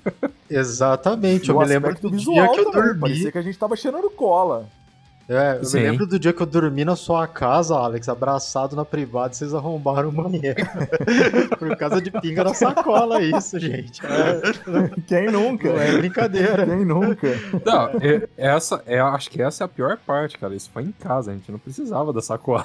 Exatamente, E eu o me lembro aspecto do visual dia que eu também, dormi. parecia que a gente tava cheirando cola. É, eu Sim. me lembro do dia que eu dormi na sua casa, Alex, abraçado na privada, e vocês arrombaram o banheiro. Por causa de pinga na sacola, isso, gente. É, Quem nunca? não é brincadeira. Quem nunca? Não, é- essa, é, acho que essa é a pior parte, cara. Isso foi em casa, a gente não precisava da sacola.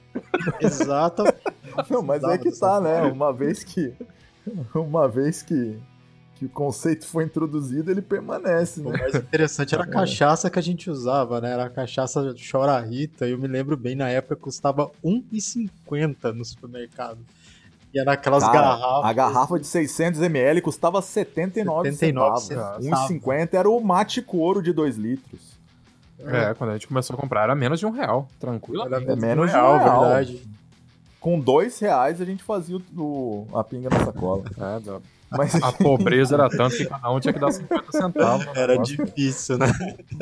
Exato. Não, mas é que tá, né? Uma vez que. Uma vez que, que o conceito foi introduzido, ele permanece, O né? mais interessante era a cachaça que a gente usava, né? Era a cachaça Chora-Rita. Eu me lembro bem, na época custava um real e cinquenta no supermercado. E era aquelas Cara, garrafas. a garrafa de seiscentos mililitros custava setenta e nove setenta e nove centavos. um real e cinquenta era o mate couro de dois litros. É, quando a gente começou a comprar era menos de um real, tranquilo. Era É menos de real, um real. verdade. Com dois reais a gente fazia o, o- a pinga na sacola. É, da- Mas a pobreza era tanto que cada um tinha que dar cinquenta centavos. no Era negócio. difícil, né?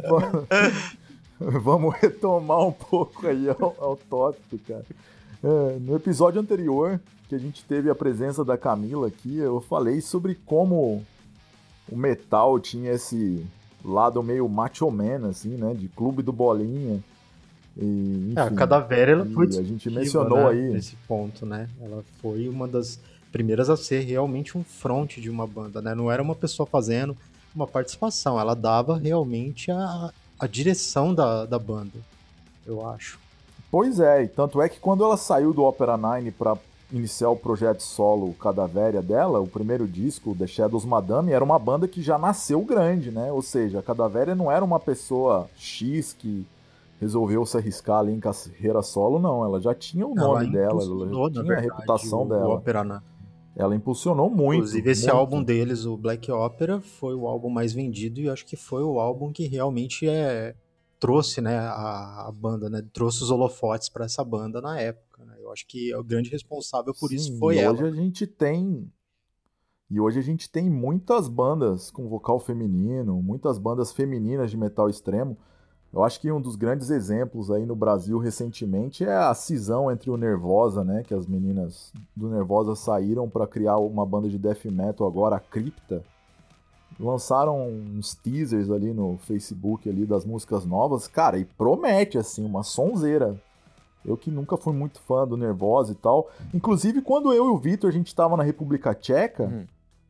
vamos retomar um pouco aí ao, ao tópico, cara. É, no episódio anterior, que a gente teve a presença da Camila aqui, eu falei sobre como o metal tinha esse lado meio macho man, assim, né? De clube do bolinha. E, enfim, É, a Cadavéria ela e foi a gente disruptiva, mencionou né, aí. nesse ponto, né? Ela foi uma das primeiras a ser realmente um front de uma banda, né? Não era uma pessoa fazendo uma participação, ela dava realmente a, a direção da, da banda, eu acho. Pois é, e tanto é que quando ela saiu do Opera Nine pra iniciar o projeto solo Cadavéria dela, o primeiro disco, The Shadows Madame, era uma banda que já nasceu grande, né? Ou seja, a Cadavéria não era uma pessoa X que resolveu se arriscar ali em carreira solo, não. Ela já tinha o nome dela, ela já tinha verdade, a reputação o, dela. O Opera Nine. Ela impulsionou muito. Inclusive, esse muito. álbum deles, o Black Opera, foi o álbum mais vendido e acho que foi o álbum que realmente é, trouxe, né, a, a banda, né, trouxe os holofotes para essa banda na época. Né? Eu acho que o grande responsável por Sim, isso foi e ela. Hoje a gente tem e hoje a gente tem muitas bandas com vocal feminino, muitas bandas femininas de metal extremo. Eu acho que um dos grandes exemplos aí no Brasil recentemente é a cisão entre o Nervosa, né? Que as meninas do Nervosa saíram para criar uma banda de death metal agora, a Cripta. Lançaram uns teasers ali no Facebook ali das músicas novas, cara, e promete, assim, uma sonzeira. Eu que nunca fui muito fã do Nervosa e tal. Inclusive, quando eu e o Vitor, a gente tava na República Tcheca, hum.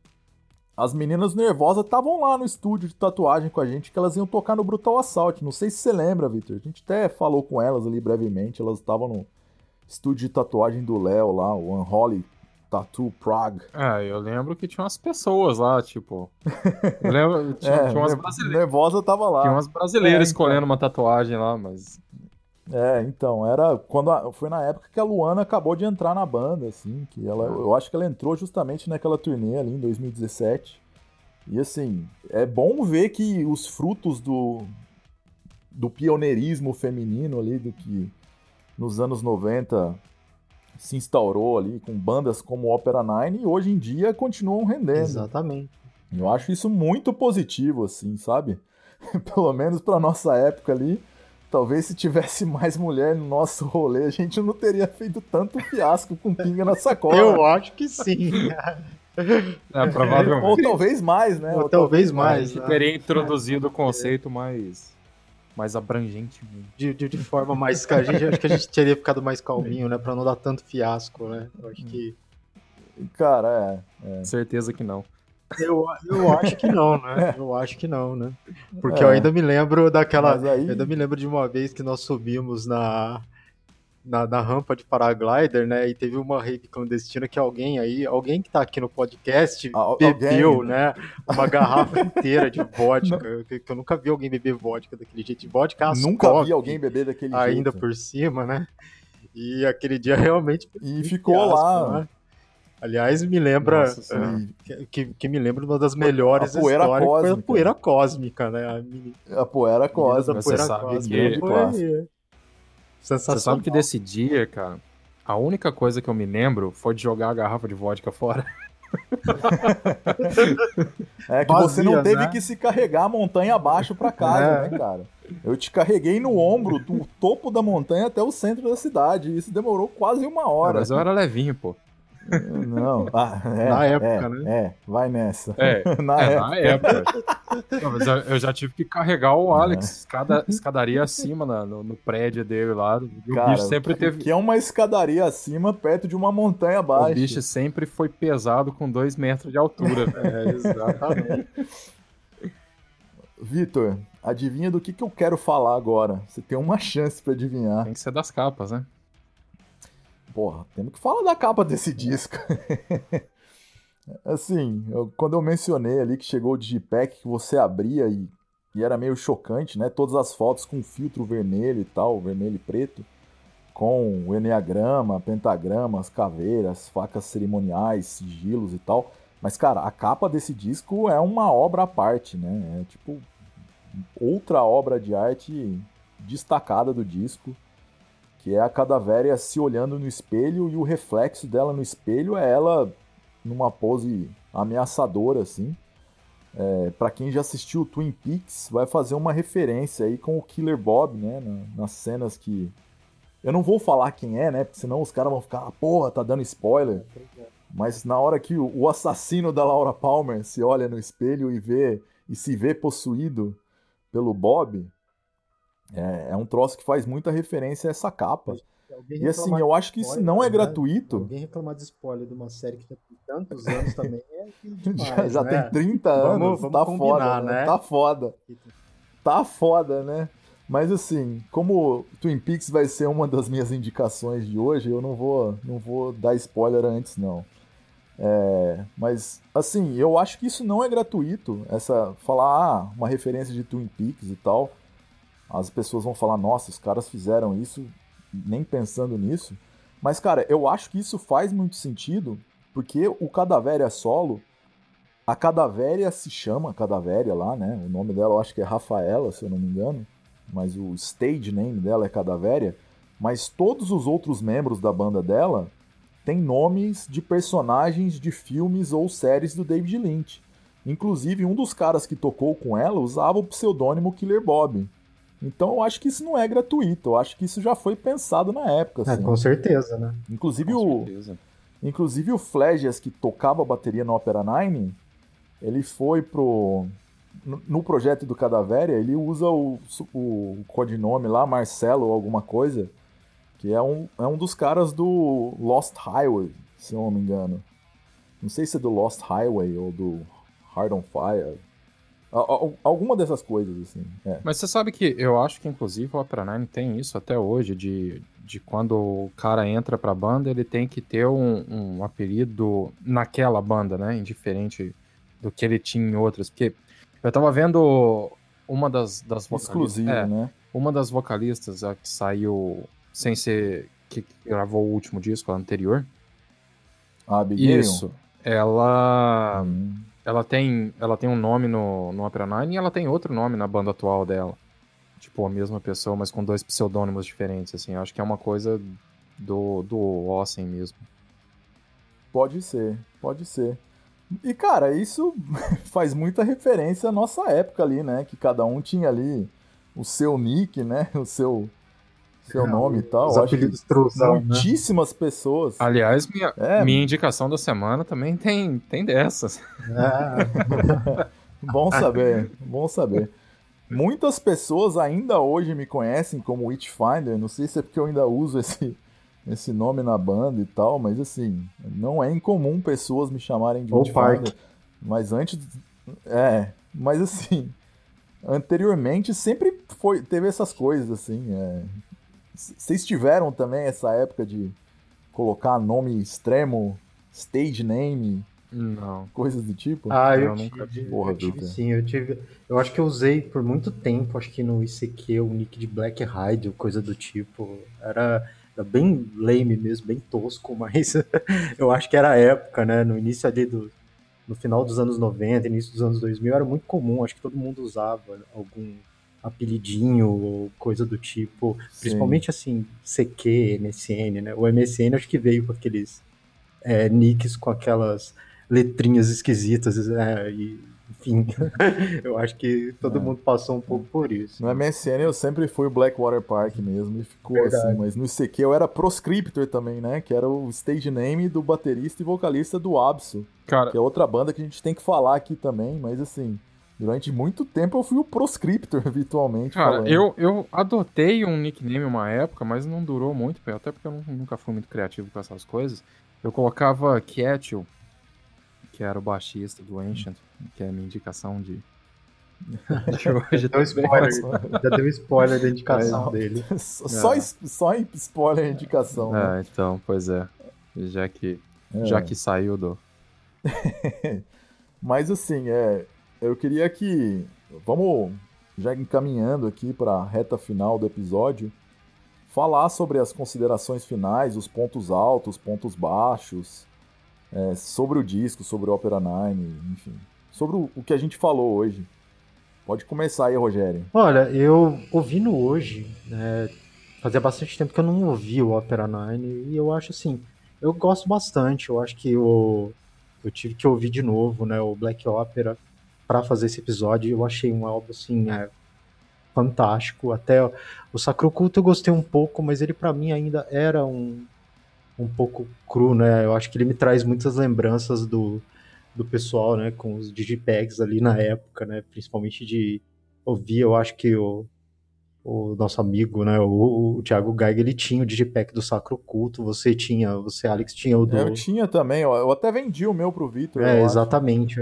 as meninas Nervosas estavam lá no estúdio de tatuagem com a gente, que elas iam tocar no Brutal Assault. Não sei se você lembra, Vitor. A gente até falou com elas ali brevemente. Elas estavam no estúdio de tatuagem do Léo lá, o Unholy Tattoo Prague. Ah, eu lembro que tinha umas pessoas lá, tipo... Eu lembro, tinha, é, tinha umas brasileiras. Nervosa tava lá. Tinha umas brasileiras é, escolhendo então. uma tatuagem lá, mas... É, então, era quando a, foi na época que a Luana acabou de entrar na banda, assim, que ela, eu acho que ela entrou justamente naquela turnê ali em dois mil e dezessete. E assim, é bom ver que os frutos do, do pioneirismo feminino ali, do que nos anos noventa se instaurou ali com bandas como Opera Nine, e hoje em dia continuam rendendo. Exatamente. Eu acho isso muito positivo, assim, sabe? Pelo menos pra nossa época ali. Talvez se tivesse mais mulher no nosso rolê, a gente não teria feito tanto fiasco com pinga na sacola. Eu acho que sim. É, provavelmente. Ou talvez mais, né? Ou, Ou talvez mais. A gente né? teria introduzido o conceito mais, mais abrangente. De, de, de forma mais... A gente, acho que a gente teria ficado mais calminho, né? Pra não dar tanto fiasco, né? Eu acho que... Cara, é... é. Certeza que não. Eu, eu acho que não, né? Eu acho que não, né? Porque é. eu ainda me lembro daquela... Aí... Eu ainda me lembro de uma vez que nós subimos na, na, na rampa de paraglider, né? E teve uma rave clandestina que alguém aí, alguém que tá aqui no podcast, Al- bebeu, alguém, né? Uma garrafa inteira de vodka. Que, que eu nunca vi alguém beber vodka daquele jeito. De vodka Nunca vi alguém beber daquele ainda jeito. Ainda por cima, né? E aquele dia realmente... E ficou fiasco, lá... Né? Aliás, me lembra Nossa, uh, que, que me lembra uma das melhores a poeira histórias cósmica. Foi a poeira cósmica, né? A, mini... a poeira cósmica. A poeira Você sabe que foi Você sabe que desse dia, cara, a única coisa que eu me lembro foi de jogar a garrafa de vodka fora. É que Vazia, você não teve né? que se carregar a montanha abaixo pra casa, é. né, cara? Eu te carreguei no ombro do topo da montanha até o centro da cidade. E isso demorou quase uma hora. Mas eu era levinho, pô. Não, ah, é, na época, é, né? É, vai nessa. É, na, é, época. na época. Não, mas eu já tive que carregar o Alex, é. escada, escadaria acima na, no, no prédio dele lá. O Cara, bicho sempre teve. Que é uma escadaria acima, perto de uma montanha abaixo. O bicho sempre foi pesado com dois metros de altura. É, exatamente. Vitor, adivinha do que, que eu quero falar agora? Você tem uma chance pra adivinhar. Tem que ser das capas, né? Porra, temos que falar da capa desse disco. Assim, eu, quando eu mencionei ali que chegou o Digipack, que você abria e, e era meio chocante, né? Todas as fotos com filtro vermelho e tal, vermelho e preto, com o enneagrama, pentagramas, caveiras, facas cerimoniais, sigilos e tal. Mas, cara, a capa desse disco é uma obra à parte, né? É tipo outra obra de arte destacada do disco, que é a Cadavéria se olhando no espelho e o reflexo dela no espelho é ela numa pose ameaçadora, assim. É, para quem já assistiu Twin Peaks, vai fazer uma referência aí com o Killer Bob, né, na, nas cenas que... Eu não vou falar quem é, né, porque senão os caras vão ficar, ah, porra, tá dando spoiler. Mas na hora que o, o assassino da Laura Palmer se olha no espelho e vê e se vê possuído pelo Bob... É, é um troço que faz muita referência a essa capa. E assim, eu acho que isso não é gratuito. Alguém reclamar de spoiler de uma série que já tem tantos anos também é demais, já, já né? tem trinta anos, vamos, vamos tá combinar, foda, né? né? Tá foda. Tá foda, né? Mas assim, como Twin Peaks vai ser uma das minhas indicações de hoje, eu não vou, não vou dar spoiler antes, não. É, mas, assim, eu acho que isso não é gratuito. Essa, falar, ah, uma referência de Twin Peaks e tal. As pessoas vão falar, nossa, os caras fizeram isso nem pensando nisso. Mas, cara, eu acho que isso faz muito sentido, porque o Cadavéria Solo, a Cadavéria se chama Cadavéria lá, né? O nome dela eu acho que é Rafaela, se eu não me engano. Mas o stage name dela é Cadavéria. Mas todos os outros membros da banda dela têm nomes de personagens de filmes ou séries do David Lynch. Inclusive, um dos caras que tocou com ela usava o pseudônimo Killer Bob. Então eu acho que isso não é gratuito, eu acho que isso já foi pensado na época. Assim. É, com certeza, né? Inclusive, Com o, certeza. inclusive o Flegias, que tocava a bateria no Opera Nine, ele foi pro... No, no projeto do Cadavéria, ele usa o, o codinome lá, Marcelo ou alguma coisa, que é um, é um dos caras do Lost Highway, se eu não me engano. Não sei se é do Lost Highway ou do Hard on Fire. Alguma dessas coisas, assim. É. Mas você sabe que eu acho que, inclusive, o Opera Nine tem isso até hoje, de, de quando o cara entra pra banda, ele tem que ter um, um apelido naquela banda, né? Indiferente do que ele tinha em outras. Porque eu tava vendo uma das, das vocalistas... Exclusivo, é, né? Uma das vocalistas, a que saiu sem ser... que gravou o último disco, a anterior. A Abigail? Isso. Ela... Hum. Ela tem, ela tem um nome no, no Opera Nine e ela tem outro nome na banda atual dela. Tipo, a mesma pessoa, mas com dois pseudônimos diferentes, assim. Eu acho que é uma coisa do, do Ossen mesmo. Pode ser, pode ser. E, cara, isso faz muita referência à nossa época ali, né? Que cada um tinha ali o seu nick, né? O seu... seu nome e tal. Os apelidos truzão, muitíssimas né? pessoas. Aliás, minha, é. minha indicação da semana também tem, tem dessas. É. Bom saber, bom saber. Muitas pessoas ainda hoje me conhecem como Witchfinder, não sei se é porque eu ainda uso esse, esse nome na banda e tal, mas assim, não é incomum pessoas me chamarem de Ou Witchfinder. Park. Mas antes... É, mas assim, anteriormente sempre foi, teve essas coisas, assim, é... Vocês tiveram também essa época de colocar nome extremo, stage name, não, coisas do tipo? Ah, eu, eu tive, nunca tive. Porra, eu tive Victor. sim, eu tive. Eu acho que eu usei por muito tempo, acho que no I C Q, o nick de Black Hyde, coisa do tipo. Era, era bem lame mesmo, bem tosco, mas eu acho que era a época, né? No início ali do. No final dos anos noventa, início dos anos dois mil, era muito comum, acho que todo mundo usava algum apelidinho ou coisa do tipo, Sim. Principalmente assim, C Q, M S N, né? O M S N acho que veio com aqueles é, nicks com aquelas letrinhas esquisitas, é, e, enfim, eu acho que todo é. mundo passou um pouco por isso. No M S N eu sempre fui o Blackwater Park mesmo e ficou Verdade. assim, mas no I C Q eu era Proscriptor também, né? Que era o stage name do baterista e vocalista do Abso, Cara, que é outra banda que a gente tem que falar aqui também, mas assim... Durante muito tempo eu fui o Proscriptor, virtualmente Cara, falando. eu, eu adotei um nickname uma época, mas não durou muito, até porque eu nunca fui muito criativo com essas coisas. Eu colocava Ketil, que era o baixista do Ancient, que é a minha indicação de, de hoje. Deu spoiler, já deu spoiler da indicação É, dele. Só, É. só em spoiler a indicação, né? É, então, pois é. Já que, É. já que saiu do... Mas assim, é, eu queria que... Vamos já encaminhando aqui para a reta final do episódio, falar sobre as considerações finais, os pontos altos, pontos baixos, é, sobre o disco, sobre o Opera Nine, enfim, sobre o, o que a gente falou hoje. Pode começar aí, Rogério. Olha, eu ouvindo hoje, né, fazia bastante tempo que eu não ouvi o Opera Nine, e eu acho assim, eu gosto bastante, eu acho que eu, eu tive que ouvir de novo, né, o Black Opera para fazer esse episódio, e eu achei um álbum assim, é, fantástico. Até o Sacro Culto eu gostei um pouco, mas ele para mim ainda era um, um pouco cru, né, eu acho que ele me traz muitas lembranças do do pessoal, né, com os digipags ali na época, né, principalmente de ouvir, eu acho que o, o nosso amigo, né, o, o Thiago Geiger, ele tinha o digipack do Sacro Culto, você tinha, você, Alex, tinha o do... Eu tinha também, ó, eu até vendi o meu pro Vitor. É, eu exatamente. É.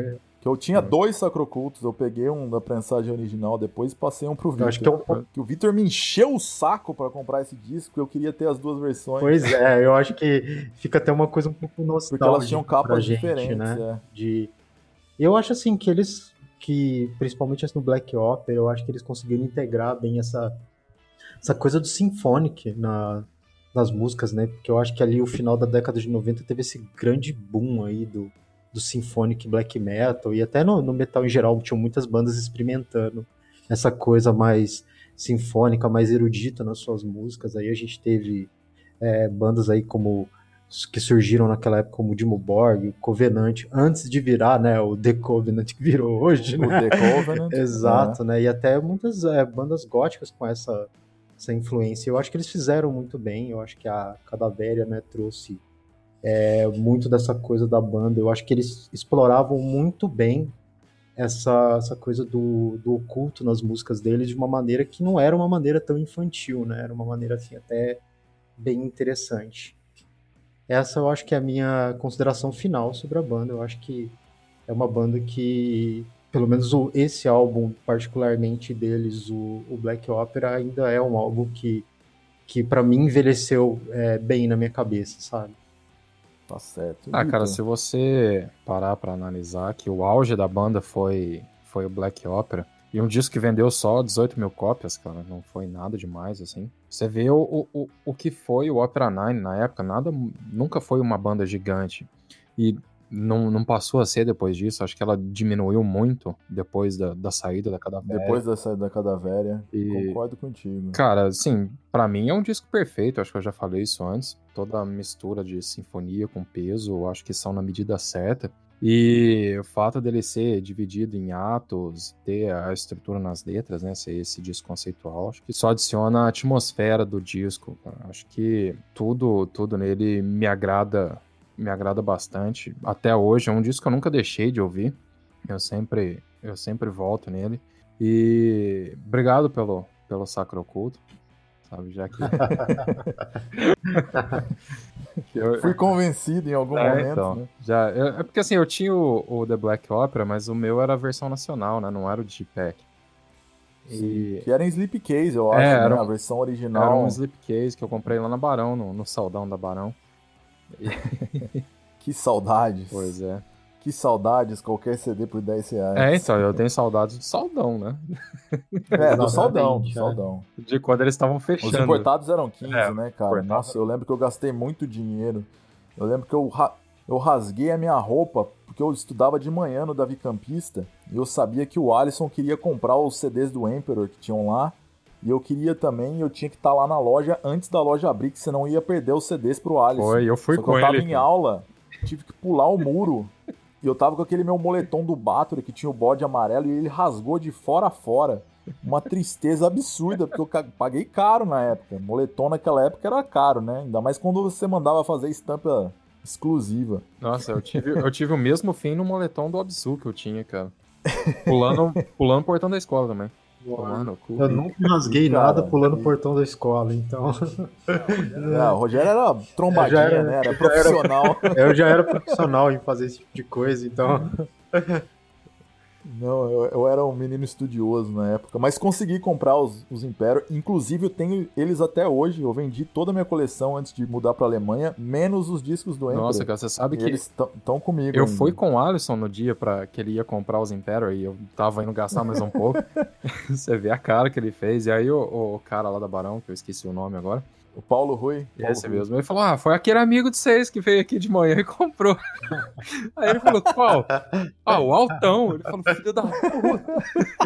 Que eu tinha dois sacrocultos, eu peguei um da prensagem original depois e passei um pro Vitor. Eu acho que, é um... que o Vitor me encheu o saco pra comprar esse disco, porque eu queria ter as duas versões. Pois é, eu acho que fica até uma coisa um pouco nostálgica. Porque elas tinham capas gente, diferentes, né? É. De... Eu acho assim que eles, que principalmente no Black Opera, eu acho que eles conseguiram integrar bem essa, essa coisa do symphonic na, nas músicas, né? Porque eu acho que ali o final da década de noventa teve esse grande boom aí do do symphonic black metal, e até no, no metal em geral, tinham muitas bandas experimentando essa coisa mais sinfônica, mais erudita nas suas músicas. Aí a gente teve é, bandas aí como que surgiram naquela época, como o Dimmu Borgir, o Covenant, antes de virar, né, o The Covenant que virou hoje, né? O The Covenant. Exato, é. né? E até muitas é, bandas góticas com essa, essa influência. Eu acho que eles fizeram muito bem, eu acho que a Cadavéria, né, trouxe É, muito dessa coisa da banda. Eu acho que eles exploravam muito bem essa, essa coisa do, do oculto nas músicas deles de uma maneira que não era uma maneira tão infantil, né? Era uma maneira assim até bem interessante. Essa eu acho que é a minha consideração final sobre a banda. Eu acho que é uma banda que, pelo menos o, esse álbum particularmente deles, o, o Black Opera, ainda é um álbum que, que para mim envelheceu é, bem na minha cabeça, sabe? Tá certo. Ah, cara, se você parar pra analisar que o auge da banda foi, foi o Black Opera, e um disco que vendeu só dezoito mil cópias, cara, não foi nada demais, assim. Você vê o, o, o que foi o Opera Nine na época, nada, nunca foi uma banda gigante. E não, não passou a ser depois disso, acho que ela diminuiu muito depois da, da saída da Cadavéria. Depois da saída da Cadavéria, e... concordo contigo. Cara, assim, pra mim é um disco perfeito, acho que eu já falei isso antes. Toda a mistura de sinfonia com peso, acho que são na medida certa. E o fato dele ser dividido em atos, ter a estrutura nas letras, né, ser esse disco conceitual, acho que só adiciona a atmosfera do disco. Cara. Acho que tudo, tudo nele me agrada, me agrada bastante. Até hoje é um disco que eu nunca deixei de ouvir. Eu sempre, eu sempre volto nele. E obrigado pelo, pelo Sacro Oculto. Sabe, já que... eu fui convencido em algum é, momento, então, né? Já, eu, é porque assim, eu tinha o, o The Black Opera, mas o meu era a versão nacional, né? Não era o Digipack. E... Que era em slipcase, eu acho, é, né? Era um, a versão original. Era um slipcase que eu comprei lá na Barão, no, no Saldão da Barão. E... que saudades. Pois é. Que saudades, qualquer C D por dez reais. É, então, eu tenho saudades do Saldão, né? É, do Saldão, do Saldão. De quando eles estavam fechando. Os importados eram quinze, é, né, cara? importado. Nossa, eu lembro que eu gastei muito dinheiro. Eu lembro que eu, ra... eu rasguei a minha roupa, porque eu estudava de manhã no Davi Campista, e eu sabia que o Alisson queria comprar os C Ds do Emperor que tinham lá, e eu queria também, eu tinha que estar lá na loja antes da loja abrir, que senão ia perder os C Ds pro Alisson. Foi, eu fui Só com que eu tava ele, em cara. aula, tive que pular o muro. E eu tava com aquele meu moletom do Bathory, que tinha o bode amarelo, e ele rasgou de fora a fora. Uma tristeza absurda, porque eu paguei caro na época. Moletom naquela época era caro, né? Ainda mais quando você mandava fazer estampa exclusiva. Nossa, eu tive, eu tive o mesmo fim no moletom do Absu que eu tinha, cara. Pulando, pulando o portão da escola também. Mano, eu nunca rasguei cara, nada pulando o portão da escola, então... É, o Rogério era trombadinha, era, né? Era profissional. Era, eu já era profissional em fazer esse tipo de coisa, então... Não, eu, eu era um menino estudioso na época, mas consegui comprar os, os Império. Inclusive eu tenho eles até hoje. Eu vendi toda a minha coleção antes de mudar pra Alemanha, menos os discos do Emperor. Nossa, cara, você sabe que eles estão comigo eu ainda. fui com o Alisson no dia pra que ele ia comprar os Imperial e eu tava indo gastar mais um pouco. Você vê a cara que ele fez. E aí o, o cara lá da Barão, que eu esqueci o nome agora, o Paulo Rui. Esse Paulo mesmo. Rui. Ele falou, ah, foi aquele amigo de vocês que veio aqui de manhã e comprou. Aí ele falou, qual? Ah, o Altão. Ele falou, filho da puta.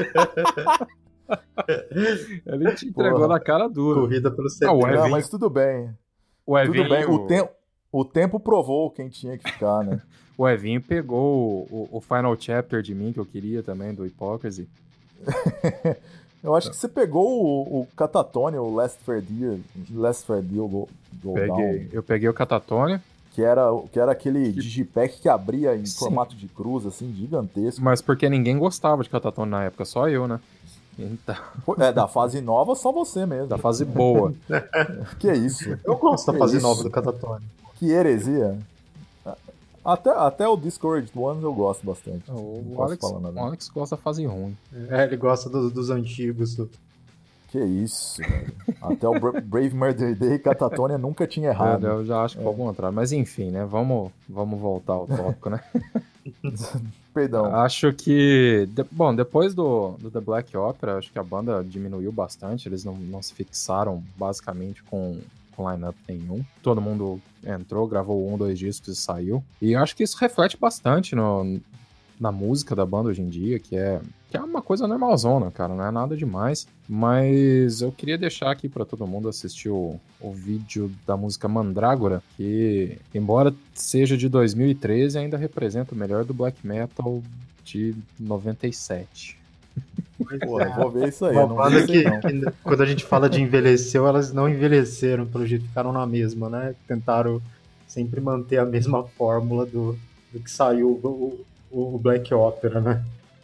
Ele te entregou Porra. na cara dura. Corrida pelo C D. Ah, Não, mas tudo bem. O Evinho... Tudo bem. O, te... o tempo provou quem tinha que ficar, né? O Evinho pegou o, o Final Chapter de mim, que eu queria também, do Hypocrisy. Eu acho que você pegou o, o Catatone, o Last Fair Deal, Last Fair Deal Go, Go peguei. Down. Eu peguei o Catatone. Que era, que era aquele que... digipack que abria em Sim. formato de cruz, assim, gigantesco. Mas porque ninguém gostava de Catatone na época, só eu, né? Então... É, da fase nova, só você mesmo. Da fase boa. Que isso? Eu gosto que da fase isso? nova do Catatone. Que heresia. Até, até o Discouraged Ones eu gosto bastante. O, o, Alex, o Alex gosta da fase ruim. É, ele gosta do, dos antigos. Do... Que isso, velho. Até o Bra- Brave Murder Day e Catatonia nunca tinha errado. Eu, eu já acho que foi É. ao contrário. Mas enfim, né? Vamos, vamos voltar ao tópico, né? Perdão. Acho que... de- bom, depois do, do The Black Opera, acho que a banda diminuiu bastante. Eles não, não se fixaram basicamente com, com line-up nenhum. Todo mundo entrou, gravou um, dois discos e saiu. E eu acho que isso reflete bastante no, na música da banda hoje em dia, que é, que é uma coisa normalzona, cara. Não é nada demais. Mas eu queria deixar aqui pra todo mundo assistir o, o vídeo da música Mandrágora, que, embora seja de dois mil e treze, ainda representa o melhor do black metal de noventa e sete. Pô, eu vou ver isso aí. Uma Eu não banda vi que, isso aí, não. que, quando a gente fala de envelheceu, elas não envelheceram, pelo jeito ficaram na mesma, né? Tentaram sempre manter a mesma fórmula do, do que saiu o, o, o Black Opera, né?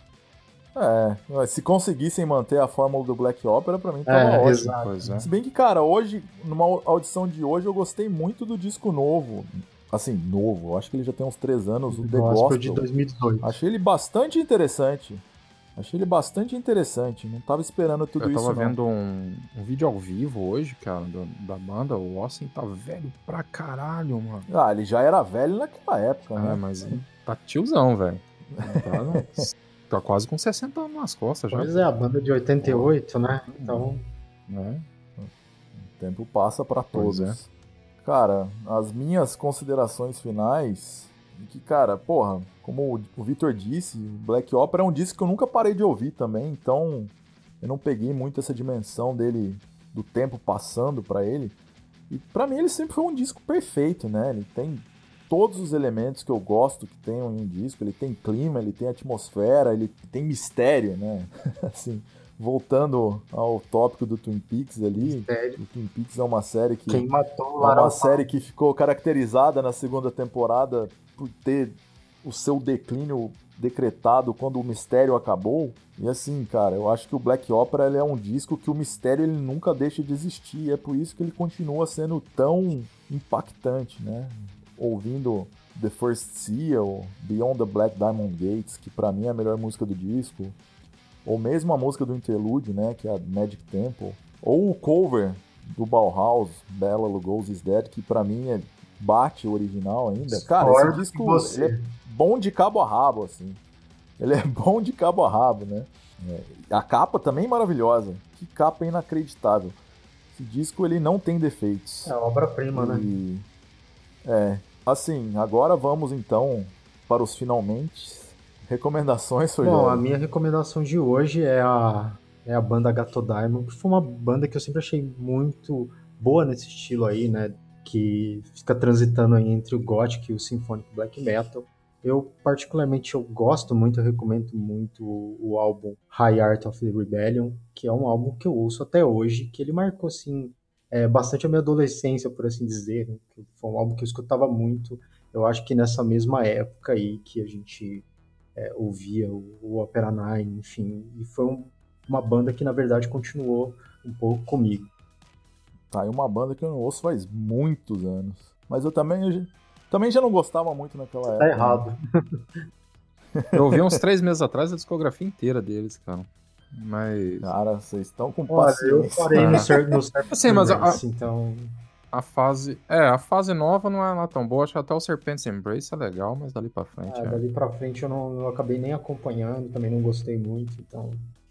É, se conseguissem manter a fórmula do Black Opera, pra mim tava É, ótimo. exato. Pois é. Se bem que, cara, hoje, numa audição de hoje, eu gostei muito do disco novo. Assim, novo, eu acho que ele já tem uns três anos, o The Gospel Gospel. de dois mil e dezoito. Achei ele bastante interessante. Achei ele bastante interessante. Não tava esperando tudo Eu isso, tava não. vendo um, um vídeo ao vivo hoje, cara, do- da banda. O Austin tá velho pra caralho, mano. Ah, ele já era velho naquela época, É, né? mas tá tiozão, velho. Tá, no- tá quase com sessenta anos nas costas já. Pois é, a banda de oitenta e oito, né? Então, É. O tempo passa pra Pois todos. Cara, as minhas considerações finais... é que, cara, porra, como o Vitor disse, Black Opera é um disco que eu nunca parei de ouvir também, então eu não peguei muito essa dimensão dele, do tempo passando pra ele. E pra mim ele sempre foi um disco perfeito, né? Ele tem todos os elementos que eu gosto que tem em um disco. Ele tem clima, ele tem atmosfera, ele tem mistério, né? Assim, voltando ao tópico do Twin Peaks ali, mistério. o Twin Peaks é uma série que... Quem matou o É uma Lara série que ficou caracterizada na segunda temporada por ter o seu declínio decretado quando o mistério acabou. E assim, cara, eu acho que o Black Opera ele é um disco que o mistério ele nunca deixa de existir. E é por isso que ele continua sendo tão impactante, né? Ouvindo The First Seal, Beyond the Black Diamond Gates, que pra mim é a melhor música do disco. Ou mesmo a música do Interlude, né? Que é a Magic Temple. Ou o cover do Bauhaus, Bela Lugosi's Dead, que pra mim é, bate o original ainda. Cara, esse Discordo disco com você. ele é bom de cabo a rabo, assim. Ele é bom de cabo a rabo, né? É, a capa também é maravilhosa. Que capa inacreditável. Esse disco ele não tem defeitos. É obra-prima, né? E, é, assim, agora vamos então para os finalmente. Recomendações, Rogério? Bom, a minha recomendação de hoje é a, é a banda Gato Diamond, que foi uma banda que eu sempre achei muito boa nesse estilo aí, né? Que fica transitando aí entre o Gothic e o Symphonic Black Metal. Eu, particularmente, eu gosto muito, eu recomendo muito o, o álbum High Art of the Rebellion, que é um álbum que eu ouço até hoje, que ele marcou, assim, é, bastante a minha adolescência, por assim dizer, né? Que foi um álbum que eu escutava muito, eu acho que nessa mesma época aí que a gente é, ouvia o, o Opera Nine, enfim, e foi um, uma banda que, na verdade, continuou um pouco comigo. Tá aí uma banda que eu não ouço faz muitos anos. Mas eu também, eu já, também já não gostava muito naquela época. Tá errado. Eu ouvi uns três meses atrás a discografia inteira deles, cara. Mas. Cara, vocês estão com Olha, eu paciência. parei no Ser- no Serpent Sim, mas a- Embrace, então... A fase. É, a fase nova não é lá tão boa. Acho que até o Serpent's Embrace é legal, mas dali pra frente. Ah, é. dali pra frente eu não eu acabei nem acompanhando, também não gostei muito, então...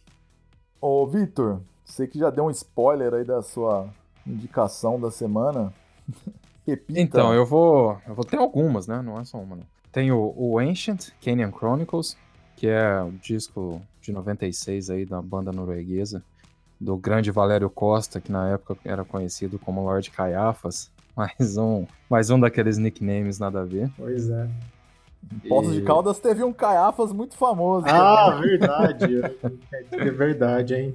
Ô, Vitor, você que já deu um spoiler aí da sua indicação da semana. Repita. Então, eu vou. Eu vou ter algumas, né? Não é só uma, não. Tem o, o Ancient Canyon Chronicles, que é o disco de noventa e seis aí da banda norueguesa, do grande Valério Costa, que na época era conhecido como Lord Caiafas. Mais um, mais um daqueles nicknames nada a ver. Pois é. Em Poços de E- Caldas teve um Caiafas muito famoso. Ah, verdade. É verdade, hein?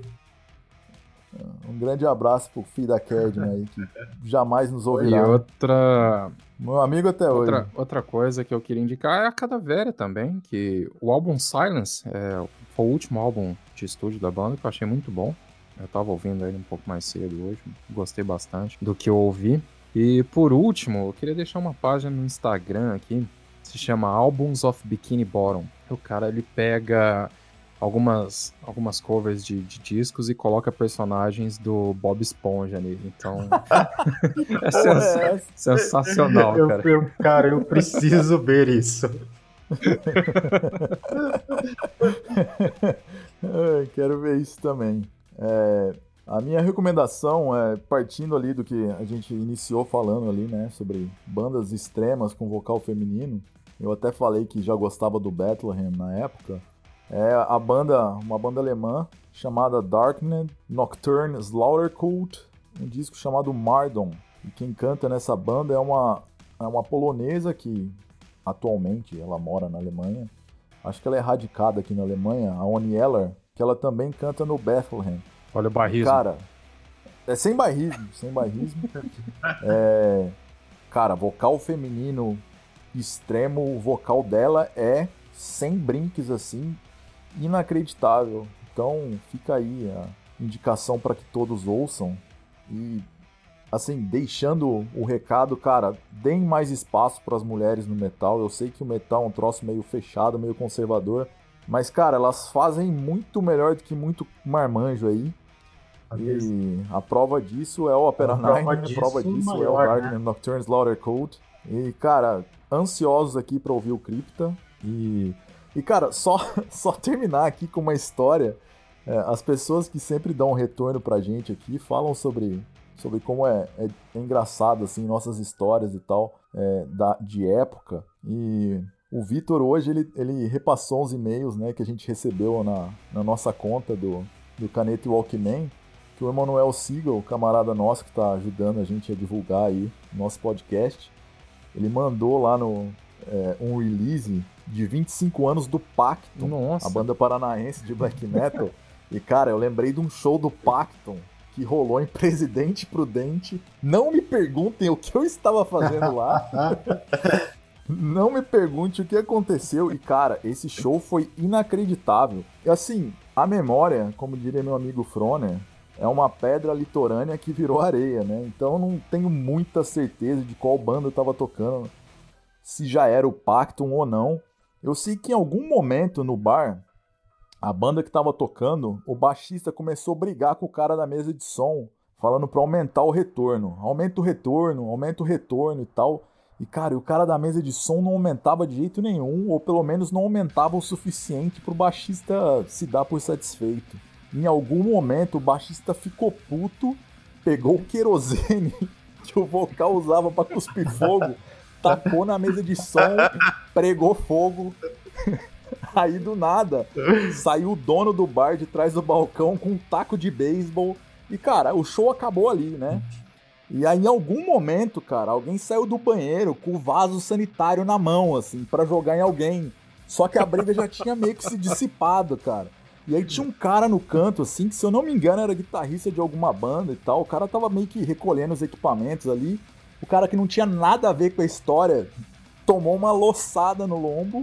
Um grande abraço pro filho da Kedman aí, que jamais nos E ouvirá. outra, Meu amigo até outra, hoje. outra coisa que eu queria indicar é a Cadavera também, que o álbum Silence é, foi o último álbum de estúdio da banda, que eu achei muito bom. Eu tava ouvindo ele um pouco mais cedo hoje, gostei bastante do que eu ouvi. E por último, eu queria deixar uma página no Instagram aqui, se chama Albums of Bikini Bottom. O cara, ele pega algumas, algumas covers de, de discos e coloca personagens do Bob Esponja nele. Então, é, sens é sensacional, eu, cara. Eu, cara, eu preciso ver isso. Eu quero ver isso também. É, a minha recomendação é, partindo ali do que a gente iniciou falando ali, né, sobre bandas extremas com vocal feminino, eu até falei que já gostava do Bethlehem na época, é a banda, uma banda alemã chamada Darknet Nocturne Slaughtercult, um disco chamado Mardon, e quem canta nessa banda é uma, é uma polonesa que atualmente ela mora na Alemanha, acho que ela é radicada aqui na Alemanha, a Oni Eller, que ela também canta no Bethlehem. Olha o barrismo. Cara, é sem barrismo, sem barrismo. É, cara, vocal feminino extremo, o vocal dela é, sem brinques assim, inacreditável. Então fica aí a indicação para que todos ouçam. E, assim, deixando o recado, cara, deem mais espaço para as mulheres no metal. Eu sei que o metal é um troço meio fechado, meio conservador. Mas, cara, elas fazem muito melhor do que muito marmanjo aí. E a prova disso é o Opera Nine, a prova disso maior, é o Darknet né? Nocturne Slaughtercult. E, cara, ansiosos aqui pra ouvir o Crypta. E, e cara, só, só terminar aqui com uma história. É, as pessoas que sempre dão um retorno pra gente aqui falam sobre, sobre como é, é, é engraçado, assim, nossas histórias e tal, é, da, de época. E o Vitor hoje, ele, ele repassou uns e-mails, né, que a gente recebeu na, na nossa conta do, do Caneta e Walkman, que o Emanuel Siegel, camarada nosso que está ajudando a gente a divulgar aí o nosso podcast, ele mandou lá no, é, um release de vinte e cinco anos do Pacton, Nossa. A banda paranaense de black metal. E, cara, eu lembrei de um show do Pacton que rolou em Presidente Prudente. Não me perguntem o que eu estava fazendo lá. Não me pergunte o que aconteceu. E, cara, esse show foi inacreditável. E, assim, a memória, como diria meu amigo Froner, é uma pedra litorânea que virou areia, né? Então eu não tenho muita certeza de qual banda eu tava tocando, se já era o Pacton ou não. Eu sei que em algum momento no bar, a banda que tava tocando, o baixista começou a brigar com o cara da mesa de som, falando pra aumentar o retorno. Aumenta o retorno, aumenta o retorno e tal. E, cara, o cara da mesa de som não aumentava de jeito nenhum, ou pelo menos não aumentava o suficiente pro baixista se dar por satisfeito. Em algum momento o baixista ficou puto, pegou o querosene que o vocal usava pra cuspir fogo, tacou na mesa de som, pregou fogo. Aí do nada saiu o dono do bar de trás do balcão com um taco de beisebol. E, cara, o show acabou ali, né? E aí em algum momento, cara, alguém saiu do banheiro com o vaso sanitário na mão, assim, pra jogar em alguém. Só que a briga já tinha meio que se dissipado, cara. E aí tinha um cara no canto, assim, que se eu não me engano era guitarrista de alguma banda e tal. O cara tava meio que recolhendo os equipamentos ali. O cara que não tinha nada a ver com a história tomou uma loçada no lombo.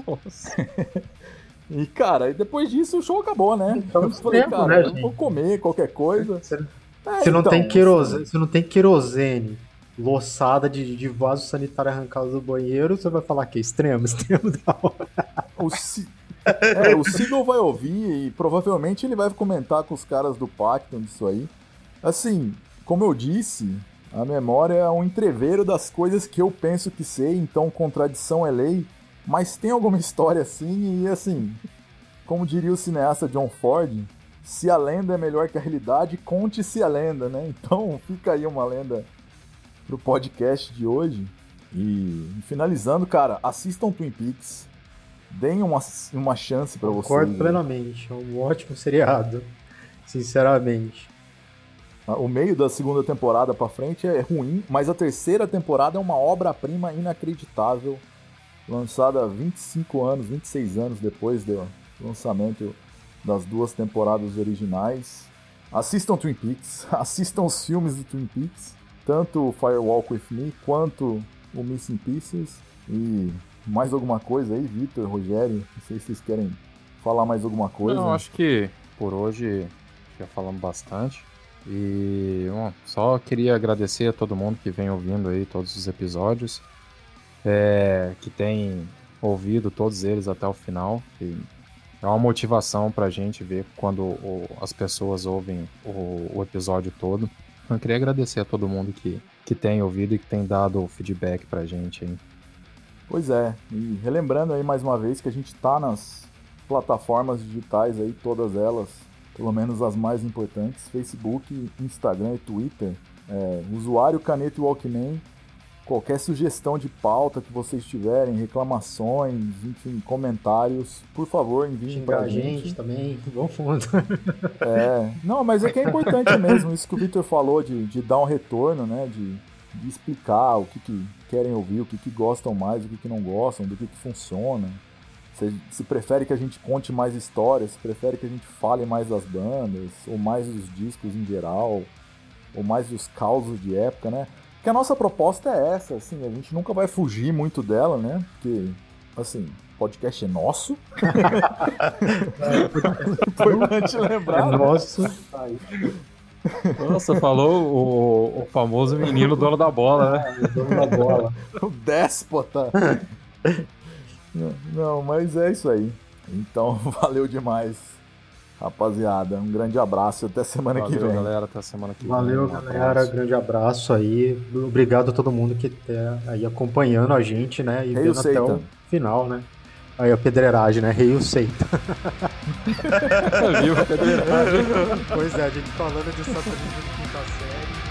E, cara, e depois disso o show acabou, né? Então, eu falei, tempo, cara, né, eu vou comer qualquer coisa. Você, é, você, não, então, tem querosene, assim, você não tem querosene, loçada de, de vaso sanitário arrancado do banheiro, você vai falar que é extremo, extremo da hora. O si... É, o Siegel vai ouvir e provavelmente ele vai comentar com os caras do Pacton disso aí. Assim, como eu disse, a memória é um entreveiro das coisas que eu penso que sei, então contradição é lei, mas tem alguma história assim e assim, como diria o cineasta John Ford, se a lenda é melhor que a realidade, conte-se a lenda, né? Então fica aí uma lenda pro podcast de hoje. E finalizando, cara, assistam Twin Peaks. Deem uma, uma chance pra vocês. Concordo plenamente. É um ótimo seriado. Sinceramente. O meio da segunda temporada pra frente é ruim, mas a terceira temporada é uma obra-prima inacreditável. Lançada vinte e cinco anos, vinte e seis anos depois do lançamento das duas temporadas originais. Assistam Twin Peaks. Assistam os filmes do Twin Peaks. Tanto o Firewalk With Me quanto o Missing Pieces. E... mais alguma coisa aí, Vitor, Rogério? Não sei se vocês querem falar mais alguma coisa. Não, acho que por hoje já falamos bastante. E bom, só queria agradecer a todo mundo que vem ouvindo aí todos os episódios. É, que tem ouvido todos eles até o final. E é uma motivação pra gente ver quando o, as pessoas ouvem o, o episódio todo. Eu queria agradecer a todo mundo que, que tem ouvido e que tem dado feedback pra gente aí. Pois é, e relembrando aí mais uma vez que a gente tá nas plataformas digitais aí, todas elas, pelo menos as mais importantes, Facebook, Instagram e Twitter. É, usuário Caneta e Walkman. Qualquer sugestão de pauta que vocês tiverem, reclamações, enfim, comentários, por favor, enviem pra Xingar a gente. gente também, bom fundo. É, não, mas é que é importante mesmo, isso que o Victor falou, de, de dar um retorno, né, de, de explicar o que, que querem ouvir, o que, que gostam mais, o que, que não gostam, do que, que funciona. Se, se prefere que a gente conte mais histórias, se prefere que a gente fale mais das bandas, ou mais dos discos em geral, ou mais dos causos de época, né? Porque a nossa proposta é essa, assim, a gente nunca vai fugir muito dela, né? Porque, assim, o podcast é nosso. É importante lembrar. É nosso. Nossa, falou o, o famoso menino dono da bola, né? O dono da bola. O déspota. não, não, mas é isso aí. Então, valeu demais, rapaziada. Um grande abraço e até semana Valeu, que vem. galera. Até semana que Valeu, vem. Um galera. abraço. Grande abraço aí. Obrigado a todo mundo que tá aí acompanhando a gente, né? E Rei vendo o até Seitan. o final, né? Aí a pedreiragem, né? Rei o Seitan. Viu? Pedreiragem. Pois é, a gente falando de Satanismo de quinta série.